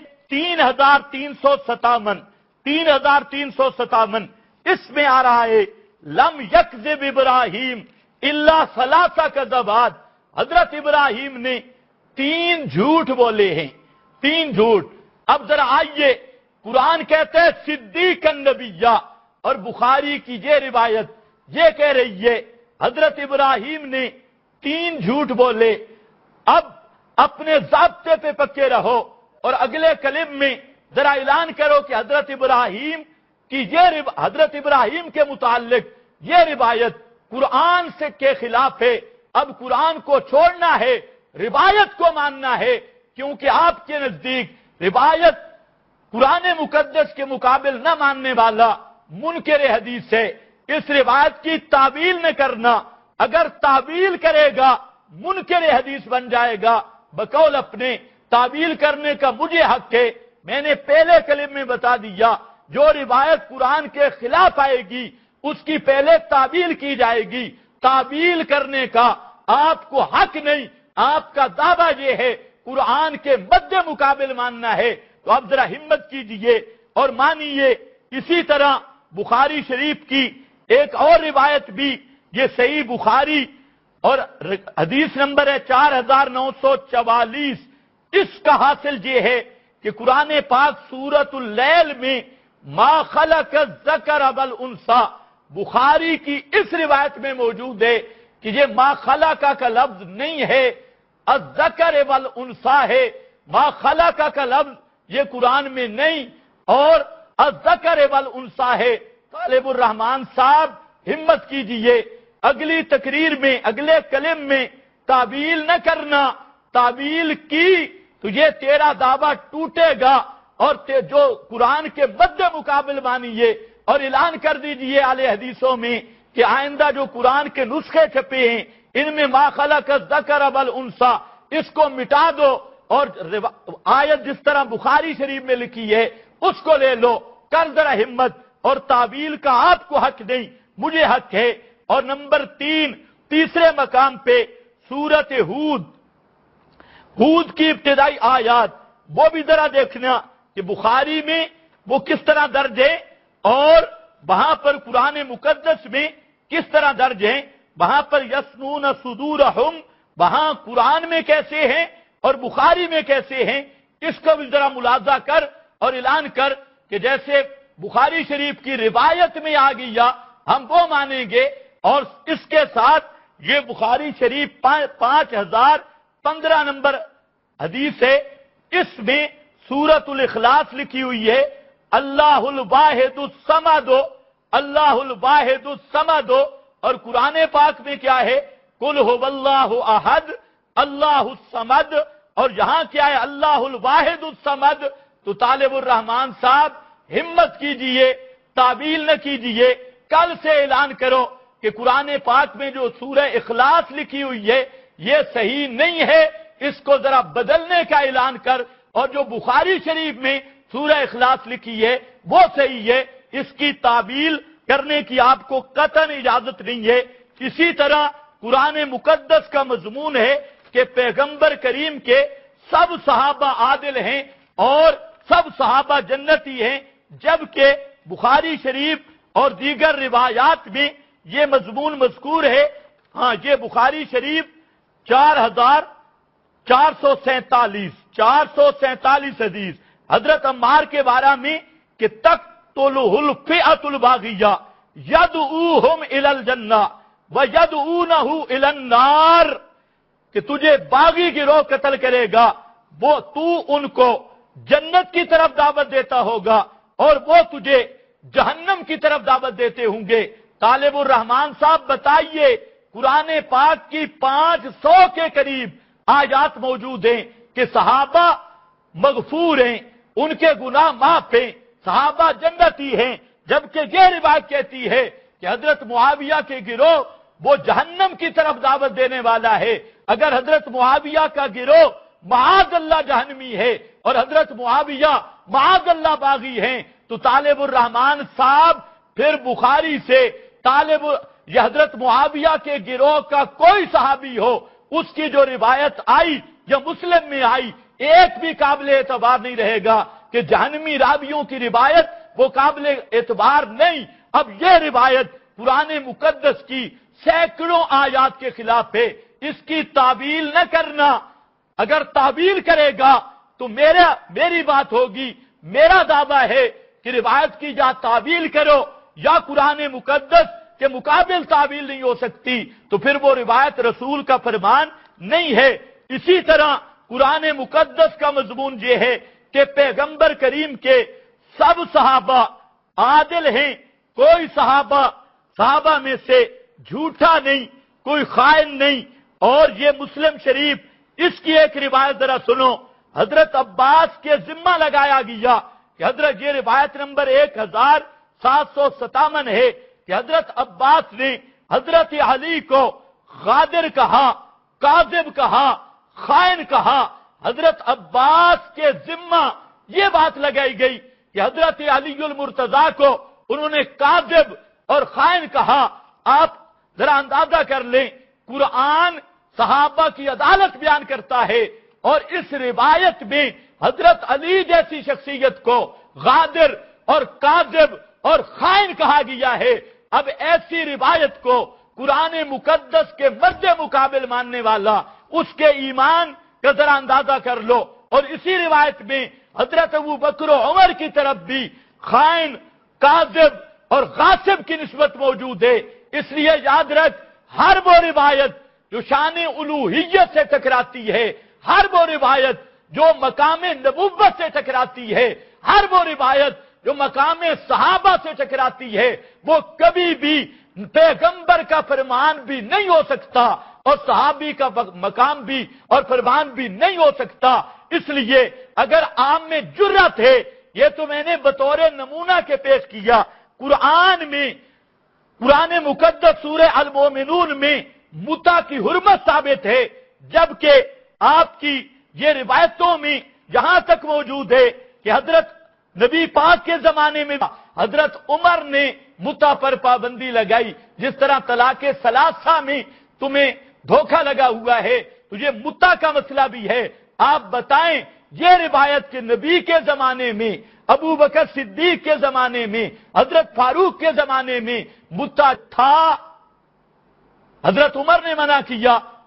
3357 اس میں آ رہا ہے، لم یکذب ابراہیم الا ثلاث کذبات۔ حضرت ابراہیم نے 3 جھوٹ بولے ہیں، 3 جھوٹ۔ اب ذرا آئیے، قرآن کہتے ہیں صدیق النبیّا، اور بخاری کی یہ روایت یہ کہہ رہی ہے حضرت ابراہیم نے 3 جھوٹ بولے۔ اب اپنے ضابطے پہ پکے رہو اور اگلے کلم میں ذرا اعلان کرو کہ حضرت ابراہیم حضرت ابراہیم کے متعلق یہ روایت قرآن سے کے خلاف ہے۔ اب قرآن کو چھوڑنا ہے، روایت کو ماننا ہے، کیونکہ آپ کے نزدیک روایت قرآن مقدس کے مقابل نہ ماننے والا منکر حدیث ہے۔ اس روایت کی تعویل نہ کرنا، اگر تعویل کرے گا منکر حدیث بن جائے گا۔ بقول اپنے تعویل کرنے کا مجھے حق ہے، میں نے پہلے کلم میں بتا دیا، جو روایت قرآن کے خلاف آئے گی اس کی پہلے تعویل کی جائے گی۔ تعویل کرنے کا آپ کو حق نہیں، آپ کا دعویٰ یہ ہے قرآن کے مد مقابل ماننا ہے۔ تو اب ذرا ہمت کیجئے اور مانیے۔ اسی طرح بخاری شریف کی ایک اور روایت بھی، یہ صحیح بخاری اور حدیث نمبر ہے 4944۔ اس کا حاصل یہ ہے کہ قرآن پاک سورۃ اللیل میں ما خلق الذکر والانثی، بخاری کی اس روایت میں موجود ہے کہ یہ ما خلق کا لفظ نہیں ہے، الذکر والانثی ہے۔ ما خلق کا لفظ یہ قرآن میں نہیں اور الذکر والانثی ہے۔ طالب الرحمان صاحب ہمت کیجئے، اگلی تقریر میں اگلے کلم میں تعویل نہ کرنا۔ تعویل کی تو یہ تیرا دعویٰ ٹوٹے گا، اور جو قرآن کے مد مقابل مانیے اور اعلان کر دیجئے اہل حدیثوں میں کہ آئندہ جو قرآن کے نسخے چھپے ہیں ان میں ما خلق الذکر والانثی، اس کو مٹا دو اور آیت جس طرح بخاری شریف میں لکھی ہے اس کو لے لو۔ کر ذرا ہمت، اور تعویل کا آپ کو حق نہیں، مجھے حق ہے۔ اور نمبر 3، تیسرے مقام پہ سورۃ ہود کی ابتدائی آیات، وہ بھی ذرا دیکھنا کہ بخاری میں وہ کس طرح درج ہے اور وہاں پر قرآن مقدس میں کس طرح درج ہے۔ وہاں پر یسنون صدورہم وہاں قرآن میں کیسے ہیں اور بخاری میں کیسے ہیں، اس کو بھی ذرا ملاحظہ کر اور اعلان کر کہ جیسے بخاری شریف کی روایت میں آ گیا ہم وہ مانیں گے، اور اس کے ساتھ یہ بخاری شریف 5015 نمبر حدیث ہے، اس میں سورۃ الاخلاص لکھی ہوئی ہے، اللہ الواحد الصمد، اللہ الواحد الصمد، اور قرآن پاک میں کیا ہے، قل هو اللہ احد اللہ الصمد، اور یہاں کیا ہے، اللہ الواحد الصمد۔ تو طالب الرحمان صاحب ہمت کیجئے، تعویل نہ کیجئے، کل سے اعلان کرو کہ قرآن پاک میں جو سورہ اخلاص لکھی ہوئی ہے یہ صحیح نہیں ہے، اس کو ذرا بدلنے کا اعلان کر، اور جو بخاری شریف میں سورہ اخلاص لکھی ہے وہ صحیح ہے، اس کی تعویل کرنے کی آپ کو قطعاً اجازت نہیں ہے۔ اسی طرح قرآن مقدس کا مضمون ہے کہ پیغمبر کریم کے سب صحابہ عادل ہیں اور سب صحابہ جنتی ہیں، جبکہ بخاری شریف اور دیگر روایات میں یہ مضمون مذکور ہے۔ ہاں، یہ بخاری شریف 447 حدیث حضرت عمار کے بارے میں کہ تقتلہ الفئۃ الباغیہ یدعوہم الی الجنہ ویدعونہ الی النار، کہ تجھے باغی گروہ قتل کرے گا، وہ تو ان کو جنت کی طرف دعوت دیتا ہوگا اور وہ تجھے جہنم کی طرف دعوت دیتے ہوں گے۔ طالب الرحمان صاحب بتائیے، قرآن پاک کی 500 کے قریب آیات موجود ہیں کہ صحابہ مغفور ہیں، ان کے گناہ معاف ہیں، صحابہ جنتی ہیں، جبکہ یہ روایت کہتی ہے کہ حضرت معاویہ کے گروہ وہ جہنم کی طرف دعوت دینے والا ہے۔ اگر حضرت معاویہ کا گروہ معاذ اللہ جہنمی ہے اور حضرت معاویہ معاذ اللہ باغی ہیں، تو طالب الرحمان صاحب پھر بخاری سے یہ حضرت معاویہ کے گروہ کا کوئی صحابی ہو، اس کی جو روایت آئی یا مسلم میں آئی، ایک بھی قابل اعتبار نہیں رہے گا کہ جہنمی راویوں کی روایت وہ قابل اعتبار نہیں۔ اب یہ روایت قرآن مقدس کی سینکڑوں آیات کے خلاف ہے، اس کی تعویل نہ کرنا۔ اگر تعویل کرے گا تو میری بات ہوگی، میرا دعویٰ ہے کہ روایت کی یا تعویل کرو یا قرآن مقدس کے مقابل تعویل نہیں ہو سکتی، تو پھر وہ روایت رسول کا فرمان نہیں ہے۔ اسی طرح قرآن مقدس کا مضمون یہ ہے کہ پیغمبر کریم کے سب صحابہ عادل ہیں، کوئی صحابہ میں سے جھوٹا نہیں، کوئی خائن نہیں۔ اور یہ مسلم شریف، اس کی ایک روایت ذرا سنو، حضرت عباس کے ذمہ لگایا گیا کہ حضرت، یہ روایت نمبر 1757 ہے کہ حضرت عباس نے حضرت علی کو غادر کہا، کاذب کہا، خائن کہا۔ حضرت عباس کے ذمہ یہ بات لگائی گئی کہ حضرت علی المرتضیٰ کو انہوں نے کاذب اور خائن کہا۔ آپ ذرا اندازہ کر لیں، قرآن صحابہ کی عدالت بیان کرتا ہے اور اس روایت میں حضرت علی جیسی شخصیت کو غادر اور کاذب اور خائن کہا گیا ہے۔ اب ایسی روایت کو قرآن مقدس کے مد مقابل ماننے والا، اس کے ایمان کا ذرا اندازہ کر لو۔ اور اسی روایت میں حضرت ابو بکر و عمر کی طرف بھی خائن، کاذب اور غاصب کی نسبت موجود ہے۔ اس لیے یاد رکھ، ہر وہ روایت جو شان الوہیت سے ٹکراتی ہے، ہر وہ روایت جو مقام نبوت سے ٹکراتی ہے، ہر وہ روایت جو مقام صحابہ سے ٹکراتی ہے، وہ کبھی بھی پیغمبر کا فرمان بھی نہیں ہو سکتا اور صحابی کا مقام بھی اور فرمان بھی نہیں ہو سکتا۔ اس لیے اگر عام میں جرأت ہے، یہ تو میں نے بطور نمونہ کے پیش کیا، قرآن مقدس سورہ المومنون میں متع کی حرمت ثابت ہے، جبکہ آپ کی یہ روایتوں میں یہاں تک موجود ہے کہ حضرت نبی پاک کے زمانے میں حضرت عمر نے متع پر پابندی لگائی۔ جس طرح طلاق ثلاثہ میں تمہیں دھوکہ لگا ہوا ہے، تو یہ متع کا مسئلہ بھی ہے۔ آپ بتائیں، یہ روایت کے نبی کے زمانے میں، ابو بکر صدیق کے زمانے میں، حضرت فاروق کے زمانے میں متع تھا؟ حضرت عمر نے منع کیا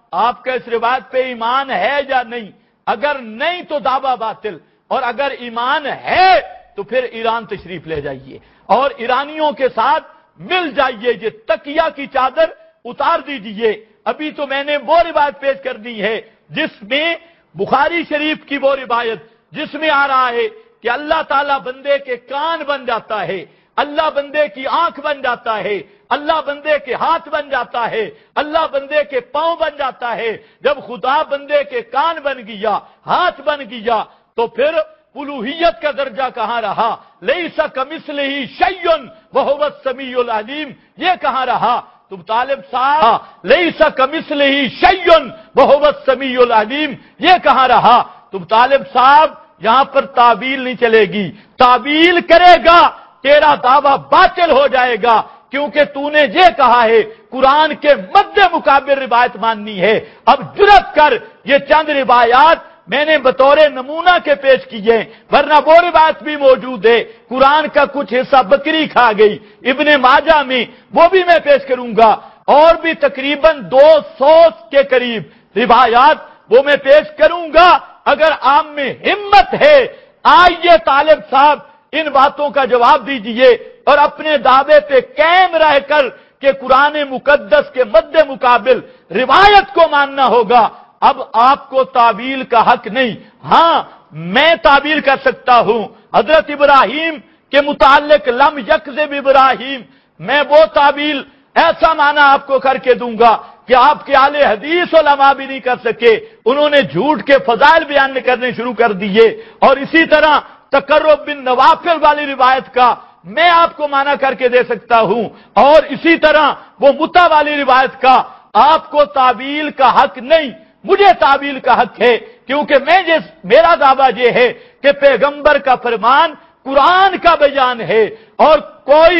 آپ کا اس روایت پہ ایمان ہے یا نہیں؟ اگر نہیں تو دعویٰ باطل، اور اگر ایمان ہے تو پھر ایران تشریف لے جائیے اور ایرانیوں کے ساتھ مل جائیے، یہ تکیہ کی چادر اتار دیجیے۔ ابھی تو میں نے وہ روایت پیش کرنی ہے جس میں بخاری شریف کی وہ روایت جس میں آ رہا ہے کہ اللہ تعالیٰ بندے کے کان بن جاتا ہے، اللہ بندے کی آنکھ بن جاتا ہے، اللہ بندے کے ہاتھ بن جاتا ہے، اللہ بندے کے پاؤں بن جاتا ہے۔ جب خدا بندے کے کان بن گیا، ہاتھ بن گیا، تو پھر الوہیت کا درجہ کہاں رہا؟ لیس کمثلہ شیء وہو السمیع العلیم، یہ کہاں رہا؟ تم طالب صاحب، لیس کمثلہ شیء وہو السمیع العلیم، یہ کہاں رہا؟ تم طالب صاحب، یہاں پر تعویل نہیں چلے گی، تعویل کرے گا تیرا دعویٰ باطل ہو جائے گا، کیونکہ تو نے یہ کہا ہے قرآن کے مد مقابل روایت ماننی ہے۔ اب جرأت کر، یہ چند روایات میں نے بطور نمونہ کے پیش کیے، ورنہ وہ روایت بھی موجود ہے، قرآن کا کچھ حصہ بکری کھا گئی ابن ماجہ میں، وہ بھی میں پیش کروں گا، اور بھی تقریباً 200 کے قریب روایات وہ میں پیش کروں گا۔ اگر آپ میں ہمت ہے، آئیے طالب صاحب، ان باتوں کا جواب دیجئے اور اپنے دعوے پہ قائم رہ کر کہ قرآن مقدس کے مد مقابل روایت کو ماننا ہوگا۔ اب آپ کو تعویل کا حق نہیں۔ ہاں، میں تعویل کر سکتا ہوں، حضرت ابراہیم کے متعلق لم یکذب ابراہیم، میں وہ تعویل ایسا معنی آپ کو کر کے دوں گا کہ آپ کے اہل حدیث علماء بھی نہیں کر سکے۔ انہوں نے جھوٹ کے فضائل بیان کرنے شروع کر دیے، اور اسی طرح تقرب بن نوافل والی روایت کا میں آپ کو معنی کر کے دے سکتا ہوں، اور اسی طرح وہ متع والی روایت کا آپ کو تعویل کا حق نہیں، مجھے تعویل کا حق ہے، کیونکہ میرا دعویٰ یہ ہے کہ پیغمبر کا فرمان قرآن کا بیان ہے، اور کوئی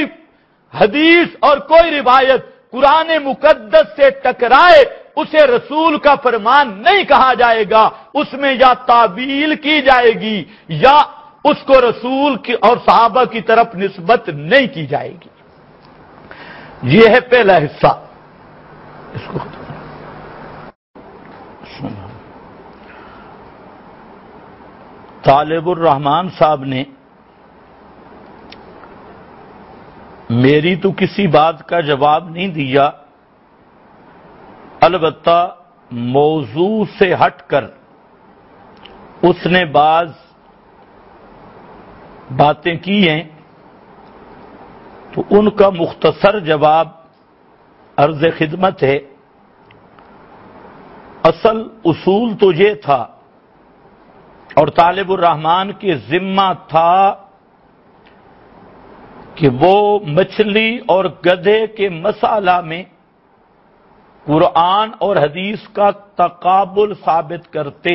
حدیث اور کوئی روایت قرآن مقدس سے ٹکرائے اسے رسول کا فرمان نہیں کہا جائے گا، اس میں یا تعویل کی جائے گی یا اس کو رسول کی اور صحابہ کی طرف نسبت نہیں کی جائے گی۔ یہ ہے پہلا حصہ، اس کو طالب الرحمان صاحب نے میری تو کسی بات کا جواب نہیں دیا، البتہ موضوع سے ہٹ کر اس نے بعض باتیں کی ہیں، تو ان کا مختصر جواب عرض خدمت ہے۔ اصل اصول تو یہ تھا، اور طالب الرحمان کے ذمہ تھا کہ وہ مچھلی اور گدھے کے مسئلہ میں قرآن اور حدیث کا تقابل ثابت کرتے،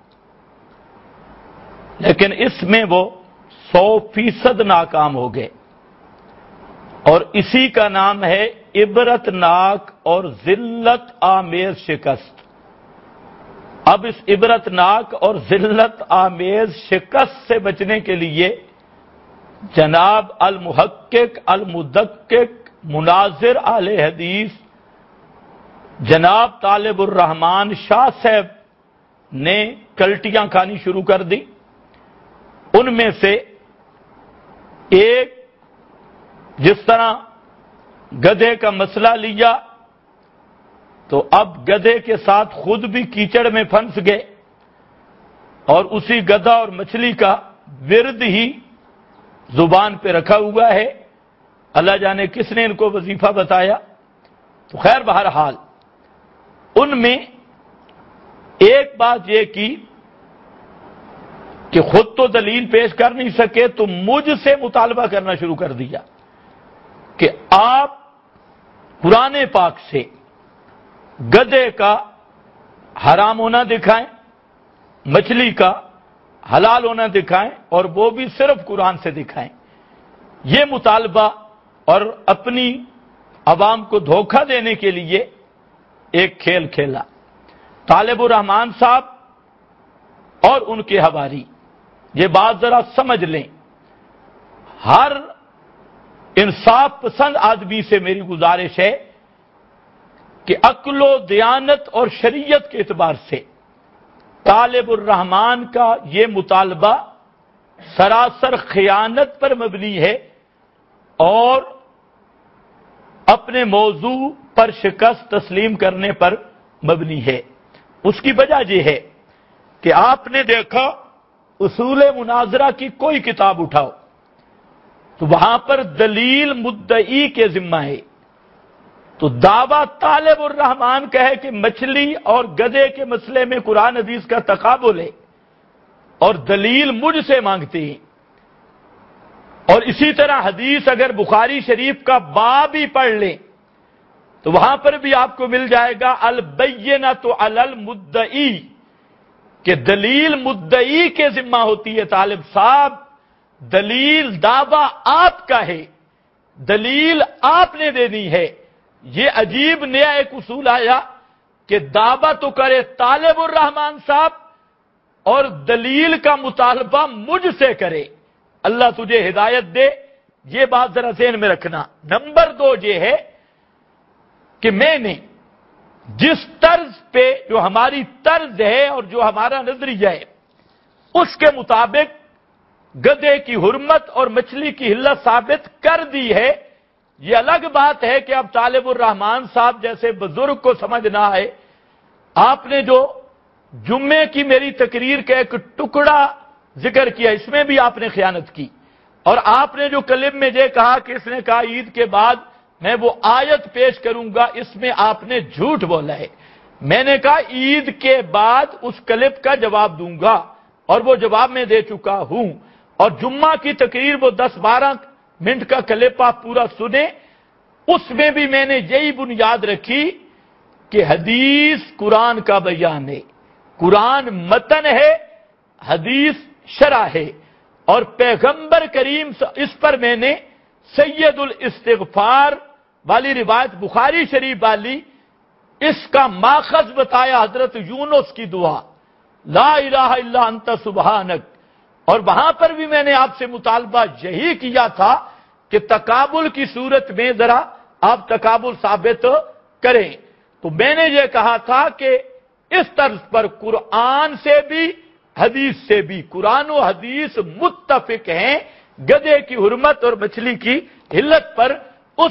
لیکن اس میں وہ 100% ناکام ہو گئے، اور اسی کا نام ہے عبرتناک اور ذلت آمیز شکست۔ اب اس عبرتناک اور ذلت آمیز شکست سے بچنے کے لیے جناب المحقق المدقق مناظر اہل حدیث جناب طالب الرحمان شاہ صاحب نے کلٹیاں کھانی شروع کر دی۔ ان میں سے ایک، جس طرح گدھے کا مسئلہ لیا تو اب گدھے کے ساتھ خود بھی کیچڑ میں پھنس گئے، اور اسی گدھا اور مچھلی کا ورد ہی زبان پہ رکھا ہوا ہے، اللہ جانے کس نے ان کو وظیفہ بتایا۔ تو خیر بہرحال ان میں ایک بات یہ کی کہ خود تو دلیل پیش کر نہیں سکے تو مجھ سے مطالبہ کرنا شروع کر دیا کہ آپ قرآن پاک سے گدھے کا حرام ہونا دکھائیں، مچھلی کا حلال ہونا دکھائیں، اور وہ بھی صرف قرآن سے دکھائیں۔ یہ مطالبہ اور اپنی عوام کو دھوکہ دینے کے لیے ایک کھیل کھیلا۔ طالب الرحمان صاحب اور ان کے حواری، یہ بات ذرا سمجھ لیں، ہر انصاف پسند آدمی سے میری گزارش ہے کہ عقل و دیانت اور شریعت کے اعتبار سے طالب الرحمان کا یہ مطالبہ سراسر خیانت پر مبنی ہے اور اپنے موضوع پر شکست تسلیم کرنے پر مبنی ہے۔ اس کی وجہ یہ ہے کہ آپ نے دیکھا اصول مناظرہ کی کوئی کتاب اٹھاؤ تو وہاں پر دلیل مدعی کے ذمہ ہے، تو دعویٰ طالب الرحمان کا ہے کہ مچھلی اور گدھے کے مسئلے میں قرآن حدیث کا تقابل ہے اور دلیل مجھ سے مانگتے ہیں۔ اور اسی طرح حدیث اگر بخاری شریف کا باب ہی پڑھ لیں تو وہاں پر بھی آپ کو مل جائے گا البینۃ علی المدعی، کہ دلیل مدعی کے ذمہ ہوتی ہے۔ طالب صاحب دلیل دعویٰ آپ کا ہے، دلیل آپ نے دینی ہے۔ یہ عجیب نیا ایک اصول آیا کہ دعویٰ تو کرے طالب الرحمان صاحب اور دلیل کا مطالبہ مجھ سے کرے۔ اللہ تجھے ہدایت دے، یہ بات ذرا ذہن میں رکھنا۔ نمبر 2 یہ ہے کہ میں نے جس طرز پہ جو ہماری طرز ہے اور جو ہمارا نظریہ ہے اس کے مطابق گدھے کی حرمت اور مچھلی کی حلت ثابت کر دی ہے۔ یہ الگ بات ہے کہ اب طالب الرحمان صاحب جیسے بزرگ کو سمجھ نہ آئے، آپ نے جو جمعے کی میری تقریر کا ایک ٹکڑا ذکر کیا اس میں بھی آپ نے خیانت کی، اور آپ نے جو کلم میں یہ کہا کہ اس نے کہا عید کے بعد میں وہ آیت پیش کروں گا، اس میں آپ نے جھوٹ بولا ہے۔ میں نے کہا عید کے بعد اس کلپ کا جواب دوں گا اور وہ جواب میں دے چکا ہوں، اور جمعہ کی تقریر وہ 10-12 منٹ کا کلپ آپ پورا سنیں، اس میں بھی میں نے یہی بنیاد رکھی کہ حدیث قرآن کا بیان ہے، قرآن متن ہے، حدیث شرع ہے، اور پیغمبر کریم اس پر میں نے سید الاستغفار والی روایت بخاری شریف والی اس کا ماخذ بتایا، حضرت یونس کی دعا لا الہ الا انت سبحانک، اور وہاں پر بھی میں نے آپ سے مطالبہ یہی کیا تھا کہ تقابل کی صورت میں ذرا آپ تقابل ثابت کریں۔ تو میں نے یہ کہا تھا کہ اس طرز پر قرآن سے بھی حدیث سے بھی، قرآن و حدیث متفق ہیں گدھے کی حرمت اور مچھلی کی حلت پر۔ اس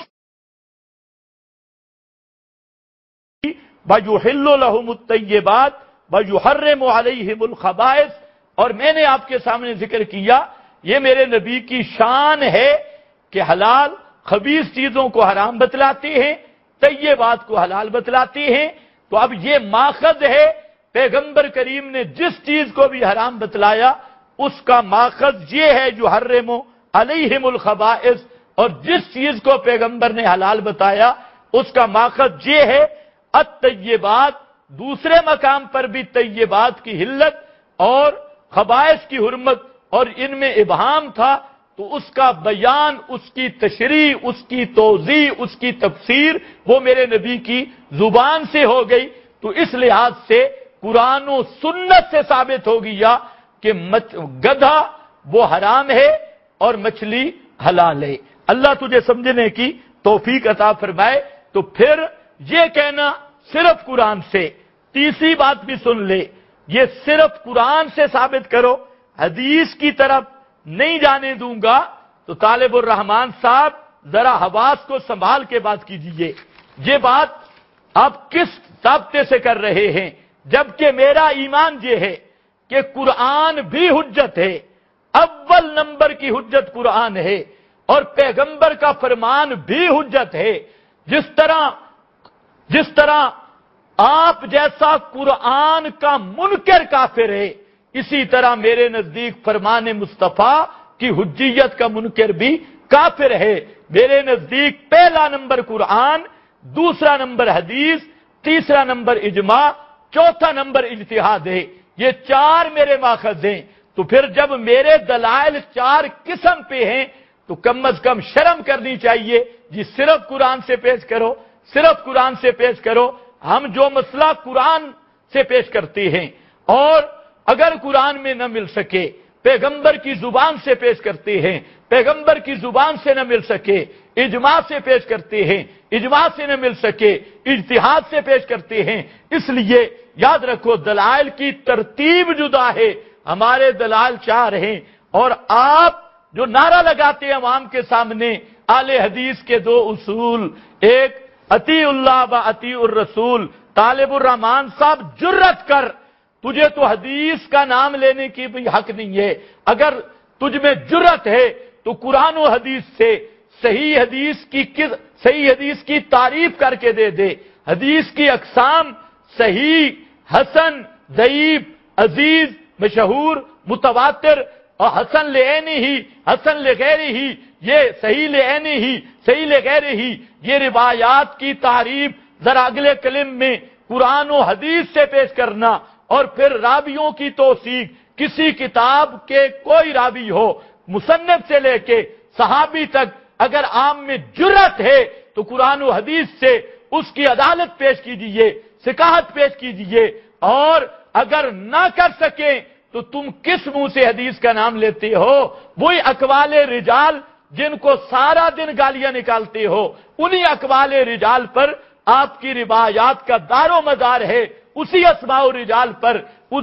وَيُحِلُّ لَهُمُ الطَّيِّبَاتِ وَيُحَرِّمُ عَلَيْهِمُ الْخَبَائِثَ، اور میں نے آپ کے سامنے ذکر کیا یہ میرے نبی کی شان ہے کہ حلال خبیث چیزوں کو حرام بتلاتے ہیں، طیبات کو حلال بتلاتے ہیں۔ تو اب یہ ماخذ ہے، پیغمبر کریم نے جس چیز کو بھی حرام بتلایا اس کا ماخذ یہ ہے یحرم علیہم الخبائث، اور جس چیز کو پیغمبر نے حلال بتایا اس کا ماخذ یہ ہے الطیبات۔ دوسرے مقام پر بھی طیبات کی حلت اور خبائث کی حرمت، اور ان میں ابہام تھا تو اس کا بیان، اس کی تشریح، اس کی توضیح، اس کی تفسیر وہ میرے نبی کی زبان سے ہو گئی۔ تو اس لحاظ سے قرآن و سنت سے ثابت ہو گیا کہ گدھا وہ حرام ہے اور مچھلی حلال ہے۔ اللہ تجھے سمجھنے کی توفیق عطا فرمائے۔ تو پھر یہ کہنا صرف قرآن سے، تیسری بات بھی سن لے، یہ صرف قرآن سے ثابت کرو، حدیث کی طرف نہیں جانے دوں گا، تو طالب الرحمان صاحب ذرا حواس کو سنبھال کے بات کیجئے۔ یہ بات آپ کس ضابطے سے کر رہے ہیں؟ جبکہ میرا ایمان یہ ہے کہ قرآن بھی حجت ہے، اول نمبر کی حجت قرآن ہے، اور پیغمبر کا فرمان بھی حجت ہے۔ جس طرح آپ جیسا قرآن کا منکر کافر ہے، اسی طرح میرے نزدیک فرمان مصطفیٰ کی حجیت کا منکر بھی کافر ہے۔ میرے نزدیک پہلا نمبر قرآن، دوسرا نمبر حدیث، تیسرا نمبر اجماع، چوتھا نمبر اجتہاد ہے۔ یہ 4 میرے ماخذ ہیں۔ تو پھر جب میرے دلائل 4 قسم پہ ہیں تو کم از کم شرم کرنی چاہیے جی، صرف قرآن سے پیش کرو، صرف قرآن سے پیش کرو۔ ہم جو مسئلہ قرآن سے پیش کرتے ہیں اور اگر قرآن میں نہ مل سکے پیغمبر کی زبان سے پیش کرتے ہیں، پیغمبر کی زبان سے نہ مل سکے اجماع سے پیش کرتے ہیں، اجماع سے نہ مل سکے اجتہاد سے پیش کرتے ہیں۔ اس لیے یاد رکھو دلائل کی ترتیب جدا ہے، ہمارے دلائل چار ہیں، اور آپ جو نعرہ لگاتے ہیں عوام کے سامنے اہل حدیث کے دو اصول، ایک اطیع اللہ و اطیع الرسول، طالب الرحمان صاحب جرت کر، تجھے تو حدیث کا نام لینے کی بھی حق نہیں ہے، اگر تجھ میں جرت ہے تو قرآن و حدیث سے صحیح حدیث کی تعریف کر کے دے حدیث کی اقسام صحیح، حسن، ضعیف، عزیز، مشہور، متواتر اور حسن لعینہ ہی، حسن لغیرہ ہی، یہ صحیح لعینہ ہی، صحیح لغیرہ ہی، یہ روایات کی تعریف ذرا اگلے کلم میں قرآن و حدیث سے پیش کرنا، اور پھر راویوں کی توثیق، کسی کتاب کے کوئی راوی ہو مصنف سے لے کے صحابی تک، اگر عام میں جرت ہے تو قرآن و حدیث سے اس کی عدالت پیش کیجئے، ثقافت پیش کیجئے، اور اگر نہ کر سکیں تو تم کس منہ سے حدیث کا نام لیتے ہو؟ وہی اقوال رجال جن کو سارا دن گالیاں نکالتے ہو، انہی اقوال رجال پر آپ کی روایات کا دار و مدار ہے، اسی اسماء و رجال پر،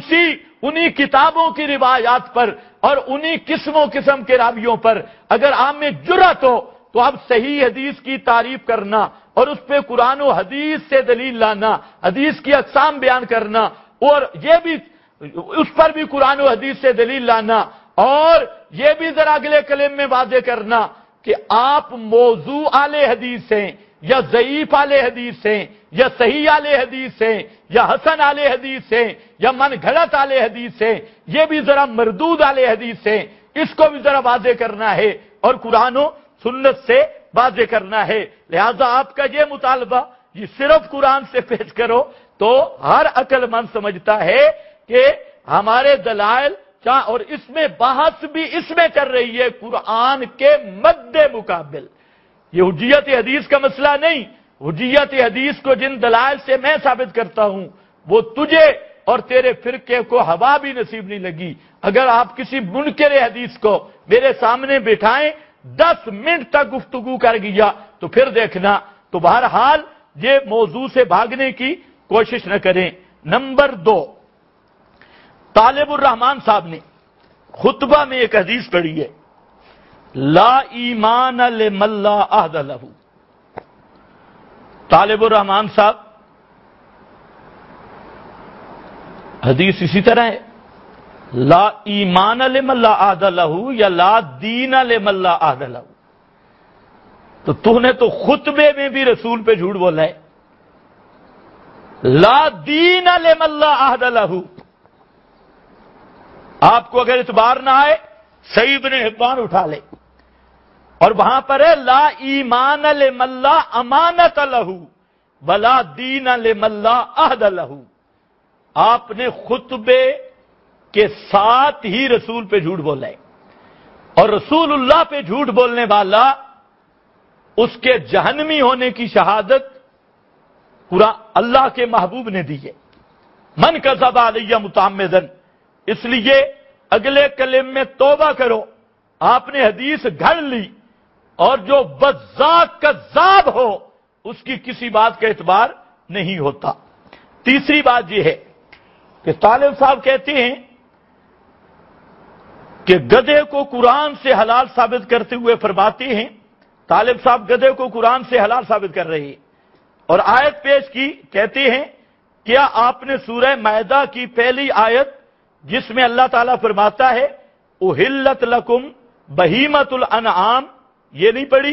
انہی کتابوں کی روایات پر، اور انہی قسم کے راویوں پر اگر عام میں جرأت ہو تو اب صحیح حدیث کی تعریف کرنا اور اس پہ قرآن و حدیث سے دلیل لانا، حدیث کی اقسام بیان کرنا، اور یہ بھی اس پر بھی قرآن و حدیث سے دلیل لانا، اور یہ بھی ذرا اگلے کلم میں واضح کرنا کہ آپ موضوع اہل حدیث ہیں یا ضعیف اہل حدیث ہیں یا صحیح اہل حدیث ہیں یا حسن اہل حدیث ہیں یا من گھڑت اہل حدیث ہیں، یہ بھی ذرا مردود اہل حدیث ہیں، اس کو بھی ذرا واضح کرنا ہے اور قرآن و سنت سے واضح کرنا ہے۔ لہذا آپ کا یہ مطالبہ یہ صرف قرآن سے پیش کرو تو ہر عقل مند سمجھتا ہے کہ ہمارے دلائل اور اس میں بحث بھی اس میں چل رہی ہے قرآن کے مد مقابل، یہ حجیت حدیث کا مسئلہ نہیں۔ حجیت حدیث کو جن دلائل سے میں ثابت کرتا ہوں وہ تجھے اور تیرے فرقے کو ہوا بھی نصیب نہیں لگی۔ اگر آپ کسی منکر حدیث کو میرے سامنے بٹھائیں 10 منٹ تک گفتگو کر گیا تو پھر دیکھنا۔ تو بہرحال یہ موضوع سے بھاگنے کی کوشش نہ کریں۔ نمبر 2، طالب الرحمان صاحب نے خطبہ میں ایک حدیث پڑھی ہے، لا ایمان لمن لا عہد لہ۔ طالب الرحمان صاحب حدیث اسی طرح ہے، لا ایمان لمن لا عہد لہ یا لا دین لمن لا عہد لہ۔ تو نے تو خطبے میں بھی رسول پہ جھوٹ بولا ہے، لا دین لمن لا عہد لہ۔ آپ کو اگر اعتبار نہ آئے صحیح ابن حبان اٹھا لے، اور وہاں پر ہے لا ایمان لمن لا امانت لہ ولا دین لمن لا عہد لہ۔ آپ نے خطبے کے ساتھ ہی رسول پہ جھوٹ بولا ہے، اور رسول اللہ پہ جھوٹ بولنے والا اس کے جہنمی ہونے کی شہادت قرآن اللہ کے محبوب نے دی ہے، من کذب علی متعمدا۔ اس لیے اگلے کلم میں توبہ کرو، آپ نے حدیث گھڑ لی، اور جو بذات کذاب ہو اس کی کسی بات کا اعتبار نہیں ہوتا۔ تیسری بات یہ ہے کہ طالب صاحب کہتے ہیں کہ گدھے کو قرآن سے حلال ثابت کرتے ہوئے فرماتے ہیں، طالب صاحب گدھے کو قرآن سے حلال ثابت کر رہے ہیں، اور آیت پیش کی، کہتے ہیں کیا آپ نے سورہ مائدہ کی پہلی آیت جس میں اللہ تعالیٰ فرماتا ہے احلت لکم بہیمۃ الانعام، یہ نہیں پڑھی؟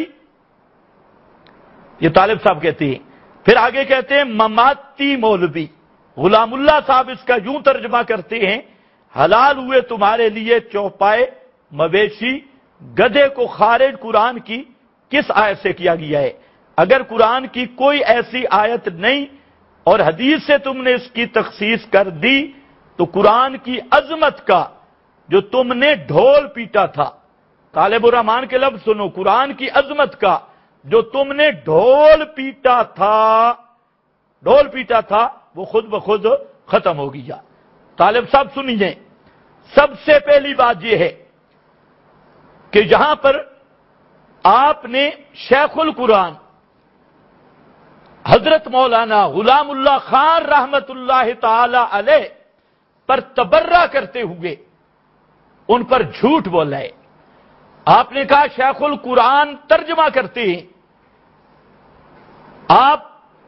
یہ طالب صاحب کہتے ہیں۔ پھر آگے کہتے ہیں مماتی مولوی غلام اللہ صاحب اس کا یوں ترجمہ کرتے ہیں حلال ہوئے تمہارے لیے چوپائے، مویشی، گدھے کو خارج قرآن کی کس آیت سے کیا گیا ہے؟ اگر قرآن کی کوئی ایسی آیت نہیں اور حدیث سے تم نے اس کی تخصیص کر دی تو قرآن کی عظمت کا جو تم نے ڈھول پیٹا تھا، طالب الرحمان کے لفظ سنو، قرآن کی عظمت کا جو تم نے ڈھول پیٹا تھا وہ خود بخود ختم ہو گیا۔ طالب صاحب سنیے، سب سے پہلی بات یہ ہے کہ یہاں پر آپ نے شیخ القرآن حضرت مولانا غلام اللہ خان رحمت اللہ تعالی علیہ پر تبرہ کرتے ہوئے ان پر جھوٹ بولا ہے. آپ نے کہا شیخ القرآن ترجمہ کرتے ہیں. آپ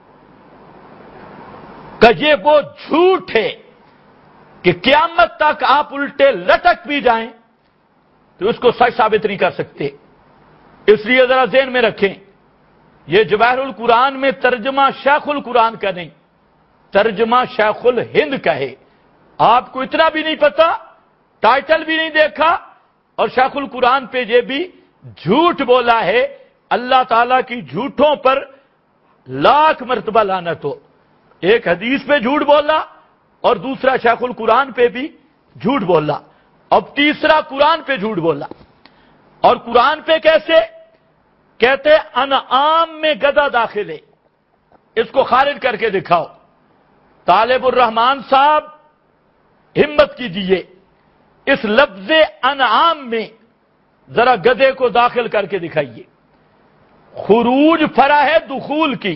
کا یہ وہ جھوٹ ہے کہ قیامت تک آپ الٹے لٹک بھی جائیں تو اس کو سچ ثابت نہیں کر سکتے. اس لیے ذرا ذہن میں رکھیں، یہ جواہر القرآن میں ترجمہ شیخ القرآن کا نہیں، ترجمہ شیخ الہند کا ہے. آپ کو اتنا بھی نہیں پتا، ٹائٹل بھی نہیں دیکھا، اور شیخ القرآن پہ یہ بھی جھوٹ بولا ہے. اللہ تعالیٰ کی جھوٹوں پر لاکھ مرتبہ لعنت ہو. ایک حدیث پہ جھوٹ بولا اور دوسرا شیخ القرآن پہ بھی جھوٹ بولا، اب تیسرا قرآن پہ جھوٹ بولا. اور قرآن پہ کیسے؟ کہتے انعام میں گدھا داخل ہے. اس کو خارج کر کے دکھاؤ. طالب الرحمان صاحب ہمت کیجیے، اس لفظ انعام میں ذرا گدھے کو داخل کر کے دکھائیے. خروج فرع ہے دخول کی،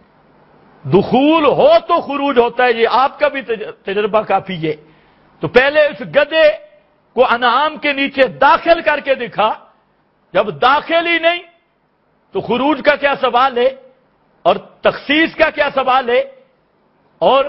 دخول ہو تو خروج ہوتا ہے. یہ آپ کا بھی تجربہ کافی ہے. تو پہلے اس گدھے کو انعام کے نیچے داخل کر کے دکھا. جب داخل ہی نہیں تو خروج کا کیا سوال ہے اور تخصیص کا کیا سوال ہے؟ اور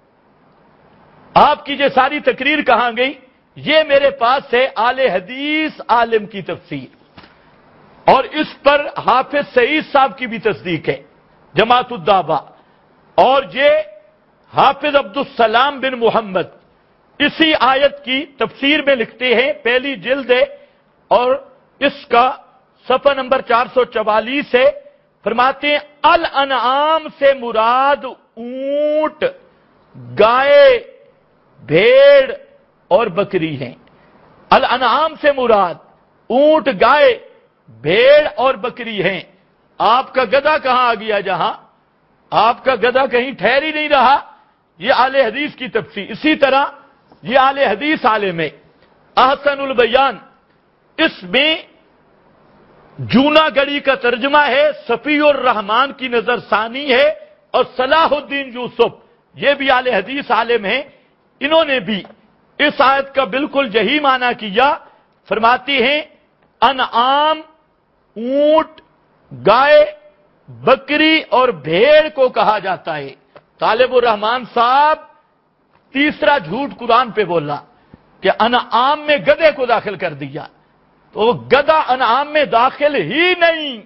آپ کی یہ ساری تقریر کہاں گئی؟ یہ میرے پاس ہے اہل حدیث عالم کی تفسیر، اور اس پر حافظ سعید صاحب کی بھی تصدیق ہے، جماعت الدعوہ. اور یہ حافظ عبدالسلام بن محمد اسی آیت کی تفسیر میں لکھتے ہیں، پہلی جلد ہے اور اس کا صفحہ نمبر 444 ہے. فرماتے ہیں الانعام سے مراد اونٹ، گائے، بھیڑ اور بکری ہیں. الانعام سے مراد اونٹ، گائے، بھیڑ اور بکری ہیں. آپ کا گدھا کہاں آ گیا؟ جہاں آپ کا گدھا کہیں ٹھہر ہی نہیں رہا. یہ اہل حدیث کی تفسیر. اسی طرح یہ اہل حدیث عالم ہے احسن البیان، اس میں جونا گڑی کا ترجمہ ہے، صفی الرحمان کی نظر ثانی ہے، اور صلاح الدین یوسف یہ بھی اہل حدیث عالم ہیں. انہوں نے بھی اس آیت کا بالکل یہی معنی کیا. فرماتی ہیں انعام اونٹ، گائے، بکری اور بھیڑ کو کہا جاتا ہے. طالب الرحمان صاحب تیسرا جھوٹ قرآن پہ بولا کہ انعام میں گدھے کو داخل کر دیا. تو گدھا انعام میں داخل ہی نہیں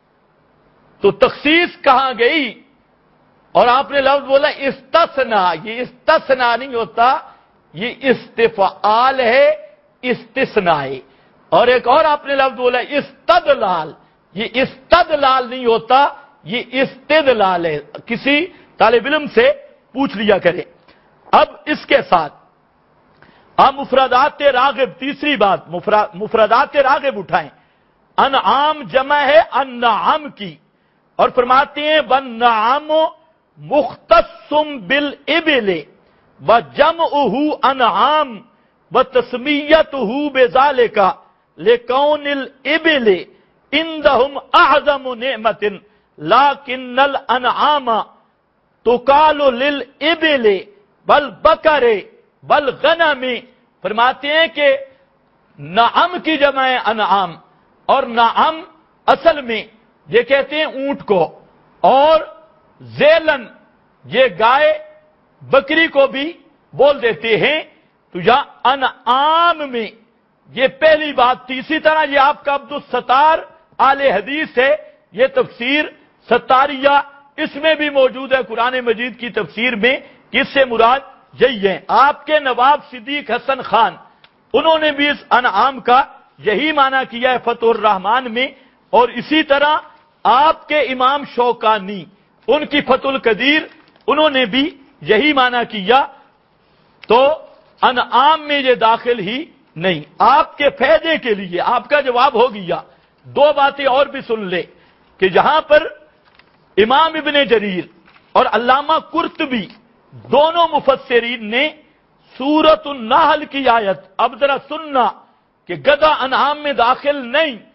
تو تخصیص کہاں گئی؟ اور آپ نے لفظ بولا استثنا. یہ استثنا نہیں ہوتا، یہ استفعال ہے، استثناء ہے. اور ایک اور آپ نے لفظ بولا استدلال. یہ استدلال نہیں ہوتا، یہ استدلال ہے. کسی طالب علم سے پوچھ لیا کرے. اب اس کے ساتھ آپ مفردات راغب، تیسری بات مفردات راغب اٹھائیں. انعام جمع ہے انعام کی، اور فرماتے ہیں والنعام مختص بالابل وجمعه انعام وتسمیته بذلك لكون الابل عندهم اعظم نعمت لكن الانعام تقال للابل والبقر والغنم. فرماتے ہیں کہ نعم کی جمع ہے انعام، اور نعم اصل میں یہ کہتے ہیں اونٹ کو، اور ذیلن یہ گائے بکری کو بھی بول دیتے ہیں. تو یہاں انعام میں یہ پہلی بات تھی. اسی طرح یہ آپ کا عبدالستار اہل حدیث ہے، یہ تفسیر ستاریہ اس میں بھی موجود ہے قرآن مجید کی تفسیر میں. کس سے مراد یہی ہے. آپ کے نواب صدیق حسن خان انہوں نے بھی اس انعام کا یہی معنی کیا ہے فتح الرحمان میں. اور اسی طرح آپ کے امام شوکانی ان کی فتح القدیر انہوں نے بھی یہی معنی کیا. تو انعام میں یہ داخل ہی نہیں. آپ کے فائدے کے لیے آپ کا جواب ہو گیا. دو باتیں اور بھی سن لے کہ جہاں پر امام ابن جریر اور علامہ قرطبی دونوں مفسرین نے سورۃ النحل کی آیت، اب ذرا سننا کہ گدھا انعام میں داخل نہیں،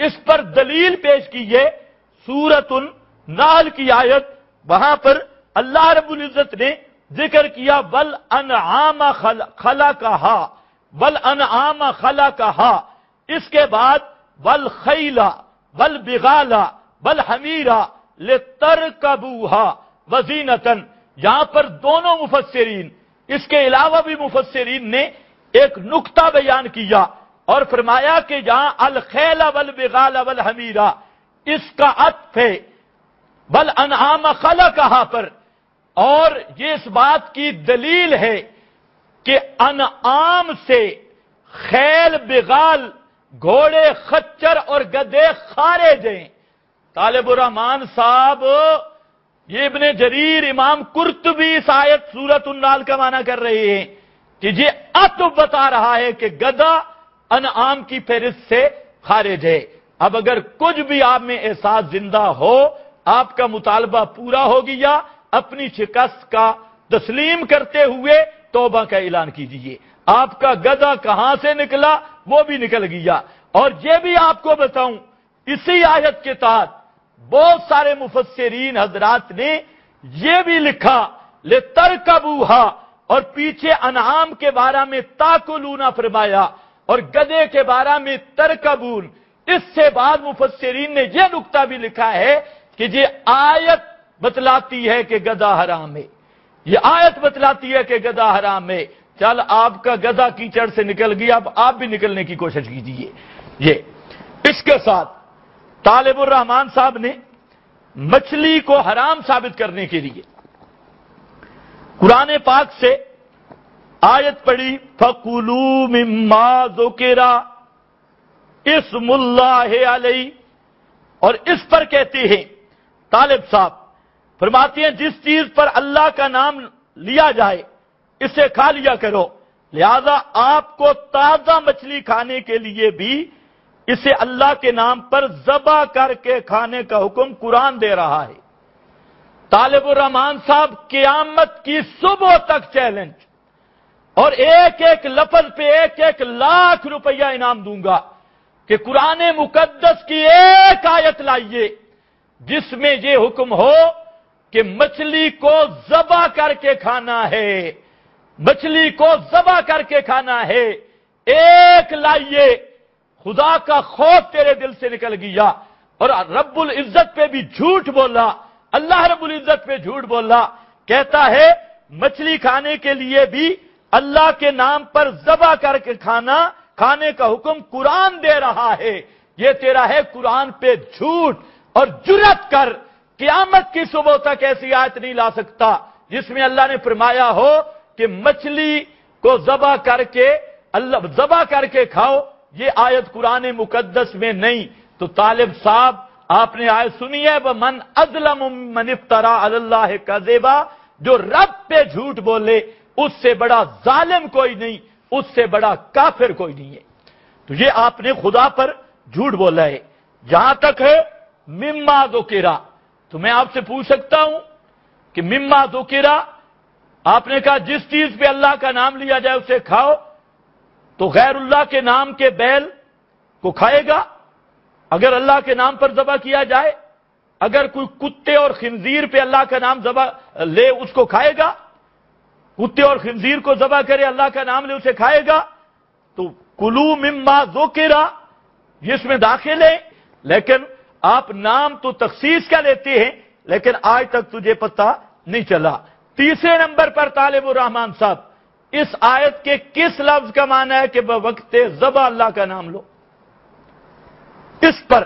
اس پر دلیل پیش کی ہے سورۃ النحل کی آیت، وہاں پر اللہ رب العزت نے ذکر کیا والانعام خلقہا، والانعام خلقہا، اس کے بعد والخیل والبغال والحمیر لترکبوہا وزینۃ، یہاں پر دونوں مفسرین، اس کے علاوہ بھی مفسرین نے ایک نقطہ بیان کیا اور فرمایا کہ جہاں الخیل والبغال والحمیر اس کا عطف ہے والانعام خلقہا پر، اور یہ اس بات کی دلیل ہے کہ انعام سے خیل، بغال، گھوڑے، خچر اور گدھے خارج ہیں۔ طالب الرحمان صاحب، یہ ابن جریر، امام قرطبی اس آیت سورۃ النحل کا معنی کر رہے ہیں کہ یہ عطف بتا رہا ہے کہ گدھا انعام کی فہرست سے خارج ہے۔ اب اگر کچھ بھی آپ میں احساس زندہ ہو، آپ کا مطالبہ پورا ہو گیا، اپنی شکست کا تسلیم کرتے ہوئے توبہ کا اعلان کیجئے۔ آپ کا گدھا کہاں سے نکلا وہ بھی نکل گیا۔ اور یہ بھی آپ کو بتاؤں، اسی آیت کے تحت بہت سارے مفسرین حضرات نے یہ بھی لکھا لترکبوہا، اور پیچھے انعام کے بارے میں تاکلون فرمایا اور گدھے کے بارے میں ترکبون۔ اس سے بعد مفسرین نے یہ نقطہ بھی لکھا ہے کہ یہ آیت بتلاتی ہے کہ گدھا حرام ہے، یہ آیت بتلاتی ہے کہ گدھا حرام ہے۔ چل، آپ کا گدھا کیچڑ سے نکل گیا، اب آپ بھی نکلنے کی کوشش کیجیے۔ یہ اس کے ساتھ طالب الرحمان صاحب نے مچھلی کو حرام ثابت کرنے کے لیے قرآن پاک سے آیت پڑھی فَكُلُوا مِمَّا ذُكِرَ اسم اللہ علیہ، اور اس پر کہتے ہیں طالب صاحب فرماتے ہیں جس چیز پر اللہ کا نام لیا جائے اسے کھا لیا کرو، لہذا آپ کو تازہ مچھلی کھانے کے لیے بھی اسے اللہ کے نام پر ذبح کر کے کھانے کا حکم قرآن دے رہا ہے۔ طالب الرحمان صاحب، قیامت کی صبح تک چیلنج، اور ایک ایک لفظ پہ 1,00,000 روپیہ انعام دوں گا کہ قرآن مقدس کی ایک آیت لائیے جس میں یہ حکم ہو کہ مچھلی کو ذبح کر کے کھانا ہے، مچھلی کو ذبح کر کے کھانا ہے۔ ایک لائیے، خدا کا خوف تیرے دل سے نکل گیا، اور رب العزت پہ بھی جھوٹ بولا، اللہ رب العزت پہ جھوٹ بولا، کہتا ہے مچھلی کھانے کے لیے بھی اللہ کے نام پر ذبح کر کے کھانے کا حکم قرآن دے رہا ہے۔ یہ تیرا ہے قرآن پہ جھوٹ، اور جرات کر قیامت کی صبح تک ایسی آیت نہیں لا سکتا جس میں اللہ نے فرمایا ہو کہ مچھلی کو ذبح کر کے کھاؤ۔ یہ آیت قرآن مقدس میں نہیں۔ تو طالب صاحب، آپ نے آیت سنی ہے وَمَنْ أَظْلَمُ مِمَّنِ افْتَرَىٰ عَلَى اللَّهِ كَذِبًا، جو رب پہ جھوٹ بولے اس سے بڑا ظالم کوئی نہیں، اس سے بڑا کافر کوئی نہیں ہے۔ تو یہ آپ نے خدا پر جھوٹ بولا ہے۔ جہاں تک ہے مما ذکرہ، تو میں آپ سے پوچھ سکتا ہوں کہ مما ذکرہ، آپ نے کہا جس چیز پہ اللہ کا نام لیا جائے اسے کھاؤ، تو غیر اللہ کے نام کے بیل کو کھائے گا اگر اللہ کے نام پر ذبح کیا جائے؟ اگر کوئی کتے اور خنزیر پہ اللہ کا نام ذبح لے اس کو کھائے گا؟ کتے اور خنزیر کو ذبح کرے، اللہ کا نام لے اسے کھائے گا؟ تو کلو مما ذکرہ یہ اس میں داخل ہے، لیکن آپ نام تو تخصیص کا لیتے ہیں، لیکن آج تک تجھے پتہ نہیں چلا۔ تیسرے نمبر پر طالب الرحمان صاحب، اس آیت کے کس لفظ کا معنی ہے کہ بوقت ذبح اللہ کا نام لو؟ اس پر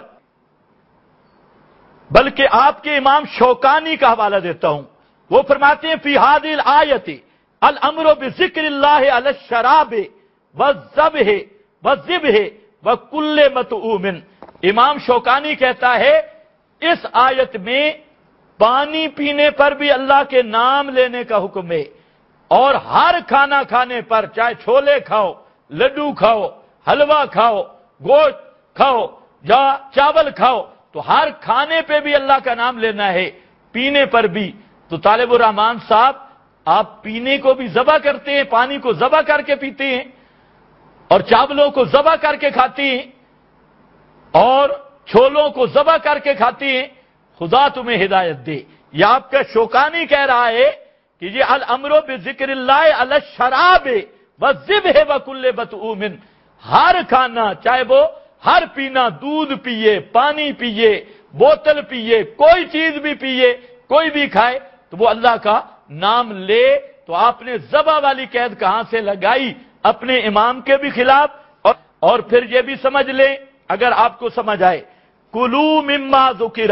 بلکہ آپ کے امام شوکانی کا حوالہ دیتا ہوں، وہ فرماتے ہیں فی هذه الآیت الامر بذکر اللہ علی الشراب والذبح والذبح وکل مطعوم۔ امام شوکانی کہتا ہے اس آیت میں پانی پینے پر بھی اللہ کے نام لینے کا حکم ہے، اور ہر کھانا کھانے پر، چاہے چھولے کھاؤ، لڈو کھاؤ، حلوہ کھاؤ، گوشت کھاؤ یا چاول کھاؤ، تو ہر کھانے پہ بھی اللہ کا نام لینا ہے، پینے پر بھی۔ تو طالب الرحمان صاحب، آپ پینے کو بھی ذبح کرتے ہیں، پانی کو ذبح کر کے پیتے ہیں، اور چاولوں کو ذبح کر کے کھاتے ہیں، اور چھولوں کو ذبح کر کے کھاتی ہیں، خدا تمہیں ہدایت دے۔ یہ آپ کا شوکانی کہہ رہا ہے کہ یہ الامر بذکر اللہ علی الشراب والذبح وکل بطعوم، ہر کھانا چاہے وہ ہر پینا، دودھ پیے، پانی پیے، بوتل پیے، کوئی چیز بھی پیے، کوئی بھی کھائے تو وہ اللہ کا نام لے۔ تو آپ نے ذبح والی قید کہاں سے لگائی؟ اپنے امام کے بھی خلاف۔ اور پھر یہ بھی سمجھ لیں، اگر آپ کو سمجھ آئے، کلوا مما ذکر،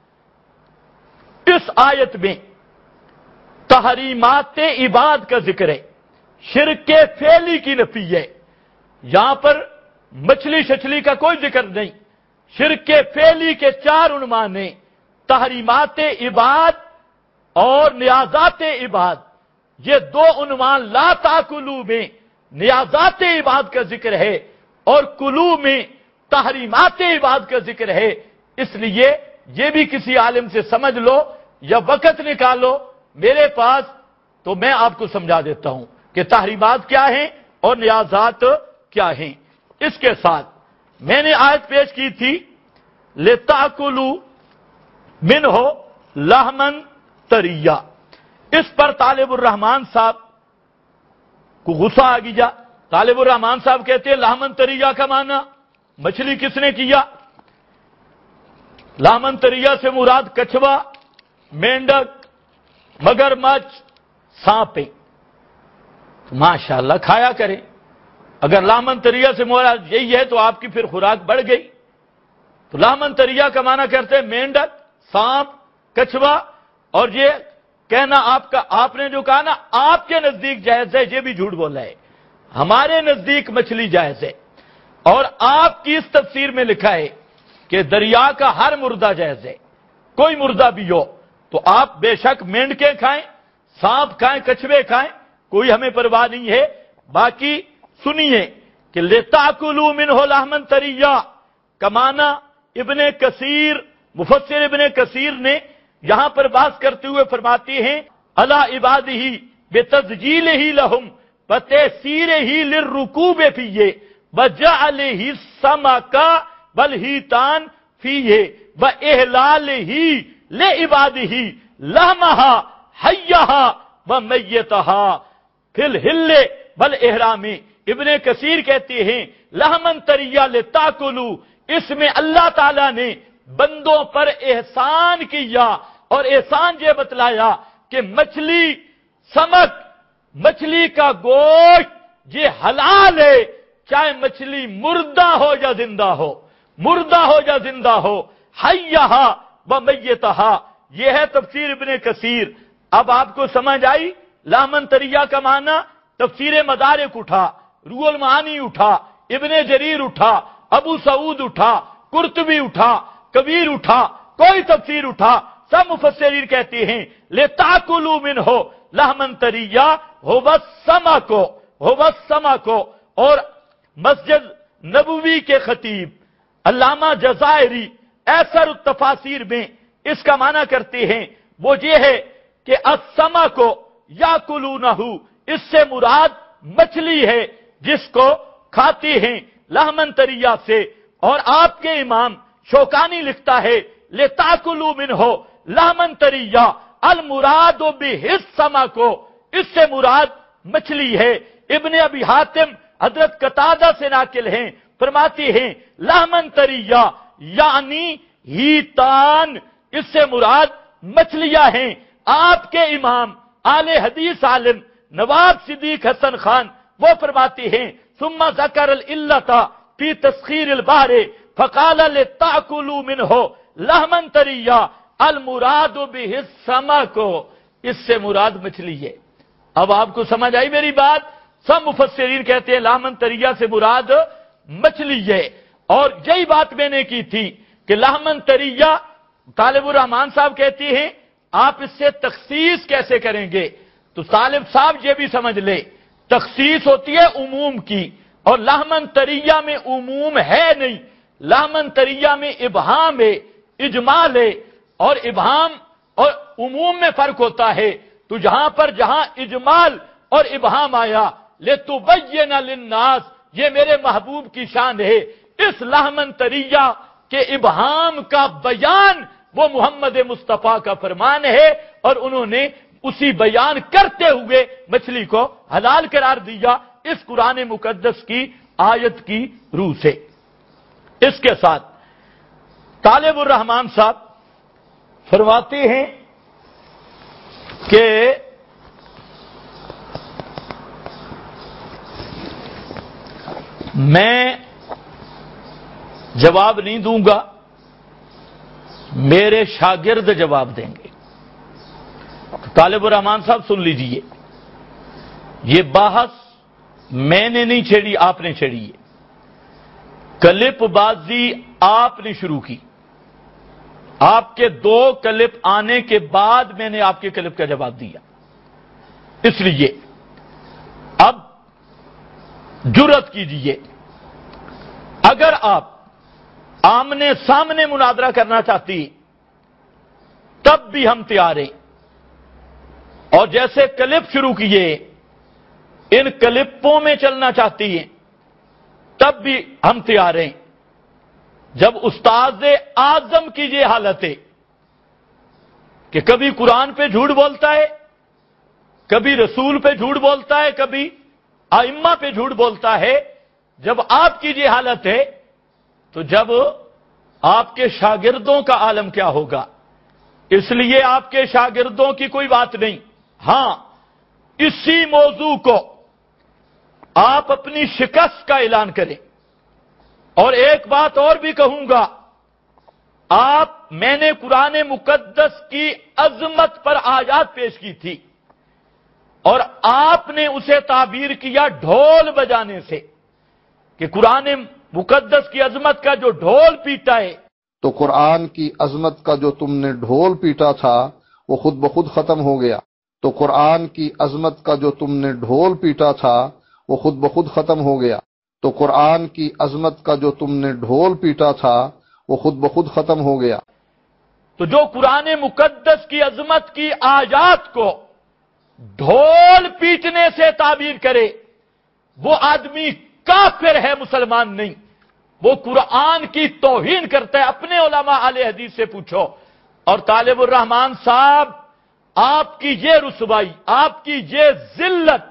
اس آیت میں تحریمات عباد کا ذکر ہے، شرک فعلی کی نفی ہے۔ یہاں پر مچھلی شچھلی کا کوئی ذکر نہیں، شرک فعلی کے 4 عنوان ہیں، تحریمات عباد اور نیازات عباد۔ یہ 2 عنوان لا تاکلوا میں نیازات عباد کا ذکر ہے اور کلو میں تحریمات عباد کا ذکر ہے۔ اس لیے یہ بھی کسی عالم سے سمجھ لو یا وقت نکالو میرے پاس تو میں آپ کو سمجھا دیتا ہوں کہ تحریمات کیا ہیں اور نیازات کیا ہیں۔ اس کے ساتھ میں نے آیت پیش کی تھی لِتَأْكُلُوا مِنْهُ لَحْمًا طَرِيًّا، اس پر طالب الرحمان صاحب کو غصہ آ گیا۔ طالب الرحمان صاحب کہتے ہیں لحمن طریہ کا معنی مچھلی کس نے کیا؟ لحمن طریہ سے مراد کچھوا، مینڈک، مگرمچھ، سانپ۔ ماشاءاللہ کھایا کریں، اگر لحمن طریہ سے مراد یہی ہے تو آپ کی پھر خوراک بڑھ گئی۔ تو لحمن طریہ کا معنی کرتے ہیں مینڈک، سانپ، کچھوا۔ اور یہ کہنا آپ نے جو کہا نا آپ کے نزدیک جائز ہے، یہ بھی جھوٹ بولا ہے، ہمارے نزدیک مچھلی جائز ہے۔ اور آپ کی اس تفسیر میں لکھا ہے کہ دریا کا ہر مردہ جائز ہے، کوئی مردہ بھی ہو تو آپ بے شک مینڈکیں کھائیں، سانپ کھائیں، کچھوے کھائیں، کوئی ہمیں پرواہ نہیں ہے۔ باقی سنیے کہ لِتَأْكُلُوا مِنْهُ لَحْمًا طَرِيًّا کا معنی ابن کثیر، مفسر ابن کثیر نے یہاں پر بات کرتے ہوئے فرماتے ہیں عَلَىٰ عِبَادِهِ بِتَسْجِيلِهِ لَهُمْ وَتَيْسِيرِهِ لِلرُّكُوبِ فِيهِ وَجَعَلِهِ السَّمَكَ وَالْحِيتَانَ فِيهِ وَإِحْلَالِهِ لِعِبَادِهِ لَحْمَهَا حَيَّهَا وَمَيِّتَهَا فِي الْحِلِّ وَالْإِحْرَامِ۔ ابن کثیر کہتے ہیں لحمن طریہ لِتَأْكُلُوا، اس میں اللہ تعالیٰ نے بندوں پر احسان کیا اور احسان یہ بتلایا کہ مچھلی، سمک، مچھلی کا گوشت یہ حلال ہے، چاہے مچھلی مردہ ہو یا زندہ ہو، مردہ ہو یا زندہ ہو، حیہا و میتہا۔ یہ ہے تفسیر ابن کثیر۔ اب آپ کو سمجھ آئی لحمن طریہ کا معنی؟ تفسیر مدارک اٹھا، روح المعانی اٹھا، ابن جریر اٹھا، ابو سعود اٹھا، قرطبی اٹھا، کبیر اٹھا، کوئی تفسیر اٹھا، سب مفسرین کہتے ہیں لِتَأْكُلُوا مِنْهُ لَحْمًا طَرِيًّا هُوَ السَّمَكُ۔ اور مسجد نبوی کے خطیب علامہ جزائری ایسر التفاسیر میں اس کا معنی کرتے ہیں، وہ یہ ہے کہ السَّمَكُ یَأْكُلُونَهُ، اس سے مراد مچھلی ہے جس کو کھاتے ہیں لحمن طریہ سے۔ اور آپ کے امام شوکانی لکھتا ہے لِتَأْكُلُوا مِنْهُ لحمن طریہ المراد بِهِ السَّمَكُ، اس سے مراد مچھلی ہے۔ ابن ابی حاتم حضرت قتادہ سے ناقل ہیں، فرماتے ہیں لحمن طریہ یعنی ہیتان، اس سے مراد مچھلیاں ہیں۔ آپ کے امام اہل حدیث عالم نواب صدیق حسن خان وہ فرماتے ہیں ثم ذکر العلۃ فی تسخیر البحر فقال لِتَأْكُلُوا مِنْهُ لحمًا طَرِيًّا المراد بِهِ السَّمَكُ، اس سے مراد مچھلی ہے۔ اب آپ کو سمجھ آئی میری بات؟ سب مفسرین کہتے ہیں لحمن طریہ سے مراد مچھلی ہے۔ اور یہی بات میں نے کی تھی کہ لحمن طریہ، طالب الرحمان صاحب کہتے ہیں آپ اس سے تخصیص کیسے کریں گے؟ تو طالب صاحب یہ بھی سمجھ لے تخصیص ہوتی ہے عموم کی، اور لحمن طریہ میں عموم ہے نہیں، لحمن طریہ میں ابہام ہے، اجمال ہے۔ اور ابہام اور عموم میں فرق ہوتا ہے۔ تو جہاں اجمال اور ابہام آیا لِتُبَيِّنَ لِلنَّاسِ، یہ میرے محبوب کی شان ہے۔ اس لحمن طریہ کہ ابہام کا بیان وہ محمد مصطفیٰ کا فرمان ہے، اور انہوں نے اسی بیان کرتے ہوئے مچھلی کو حلال قرار دیا اس قرآن مقدس کی آیت کی روح سے۔ اس کے ساتھ طالب الرحمان صاحب فرماتے ہیں کہ میں جواب نہیں دوں گا، میرے شاگرد جواب دیں گے۔ طالب الرحمان صاحب سن لیجئے، یہ بحث میں نے نہیں چھیڑی، آپ نے چھیڑی ہے۔ کلپ بازی آپ نے شروع کی، آپ کے 2 کلپ آنے کے بعد میں نے آپ کے کلپ کا جواب دیا۔ اس لیے اب جرأت کیجئے، اگر آپ آمنے سامنے مناظرہ کرنا چاہتی تب بھی ہم تیار ہیں، اور جیسے کلپ شروع کیے ان کلپوں میں چلنا چاہتی ہیں تب بھی ہم تیار ہیں۔ جب استاد اعظم کی یہ حالت ہے کہ کبھی قرآن پہ جھوٹ بولتا ہے، کبھی رسول پہ جھوٹ بولتا ہے، کبھی ائمہ پہ جھوٹ بولتا ہے، جب آپ کی یہ حالت ہے تو جب آپ کے شاگردوں کا عالم کیا ہوگا؟ اس لیے آپ کے شاگردوں کی کوئی بات نہیں، ہاں اسی موضوع کو آپ اپنی شکست کا اعلان کریں۔ اور ایک بات اور بھی کہوں گا، میں نے قرآن مقدس کی عظمت پر آیات پیش کی تھی اور آپ نے اسے تعبیر کیا ڈھول بجانے سے، کہ قرآن مقدس کی عظمت کا جو ڈھول پیٹا ہے، تو قرآن کی عظمت کا جو تم نے ڈھول پیٹا تھا وہ خود بخود ختم ہو گیا۔ تو قرآن کی عظمت کا جو تم نے ڈھول پیٹا تھا وہ خود بخود ختم ہو گیا۔ تو قرآن کی عظمت کا جو تم نے ڈھول پیٹا تھا وہ خود بخود ختم ہو گیا۔ تو جو قرآن مقدس کی عظمت کی آیات کو ڈھول پیٹنے سے تعبیر کرے وہ آدمی کافر ہے، مسلمان نہیں، وہ قرآن کی توہین کرتا ہے۔ اپنے علماء اہل حدیث سے پوچھو۔ اور طالب الرحمان صاحب، آپ کی یہ رسوائی، آپ کی یہ ذلت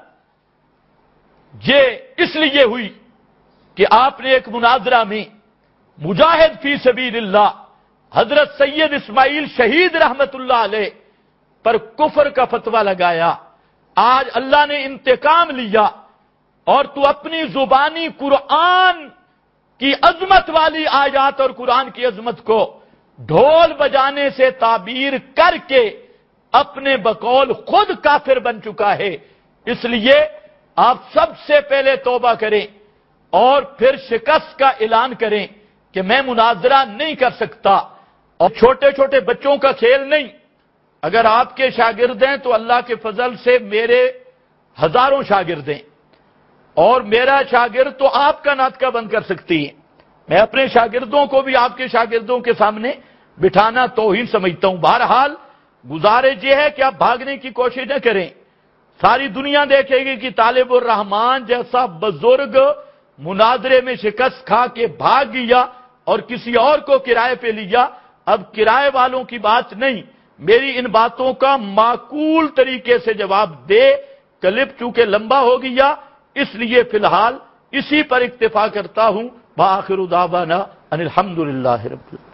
یہ اس لیے ہوئی کہ آپ نے ایک مناظرہ میں مجاہد فی سبیل اللہ حضرت سید اسماعیل شہید رحمت اللہ علیہ پر کفر کا فتویٰ لگایا۔ آج اللہ نے انتقام لیا اور تو اپنی زبانی قرآن کی عظمت والی آیات اور قرآن کی عظمت کو ڈھول بجانے سے تعبیر کر کے اپنے بقول خود کافر بن چکا ہے۔ اس لیے آپ سب سے پہلے توبہ کریں اور پھر شکست کا اعلان کریں کہ میں مناظرہ نہیں کر سکتا۔ اور چھوٹے چھوٹے بچوں کا کھیل نہیں، اگر آپ کے شاگرد ہیں تو اللہ کے فضل سے میرے ہزاروں شاگرد ہیں، اور میرا شاگرد تو آپ کا ناطقہ بند کر سکتی ہے۔ میں اپنے شاگردوں کو بھی آپ کے شاگردوں کے سامنے بٹھانا توہین سمجھتا ہوں۔ بہرحال گزارش یہ ہے کہ آپ بھاگنے کی کوشش نہ کریں۔ ساری دنیا دیکھے گی کہ طالب الرحمان جیسا بزرگ مناظرے میں شکست کھا کے بھاگ گیا اور کسی اور کو کرائے پہ لیا۔ اب کرائے والوں کی بات نہیں، میری ان باتوں کا معقول طریقے سے جواب دے۔ کلپ چونکہ لمبا ہو گیا اس لیے فی الحال اسی پر اکتفا کرتا ہوں۔ وآخر دعوانا ان الحمدللہ رب العالمین۔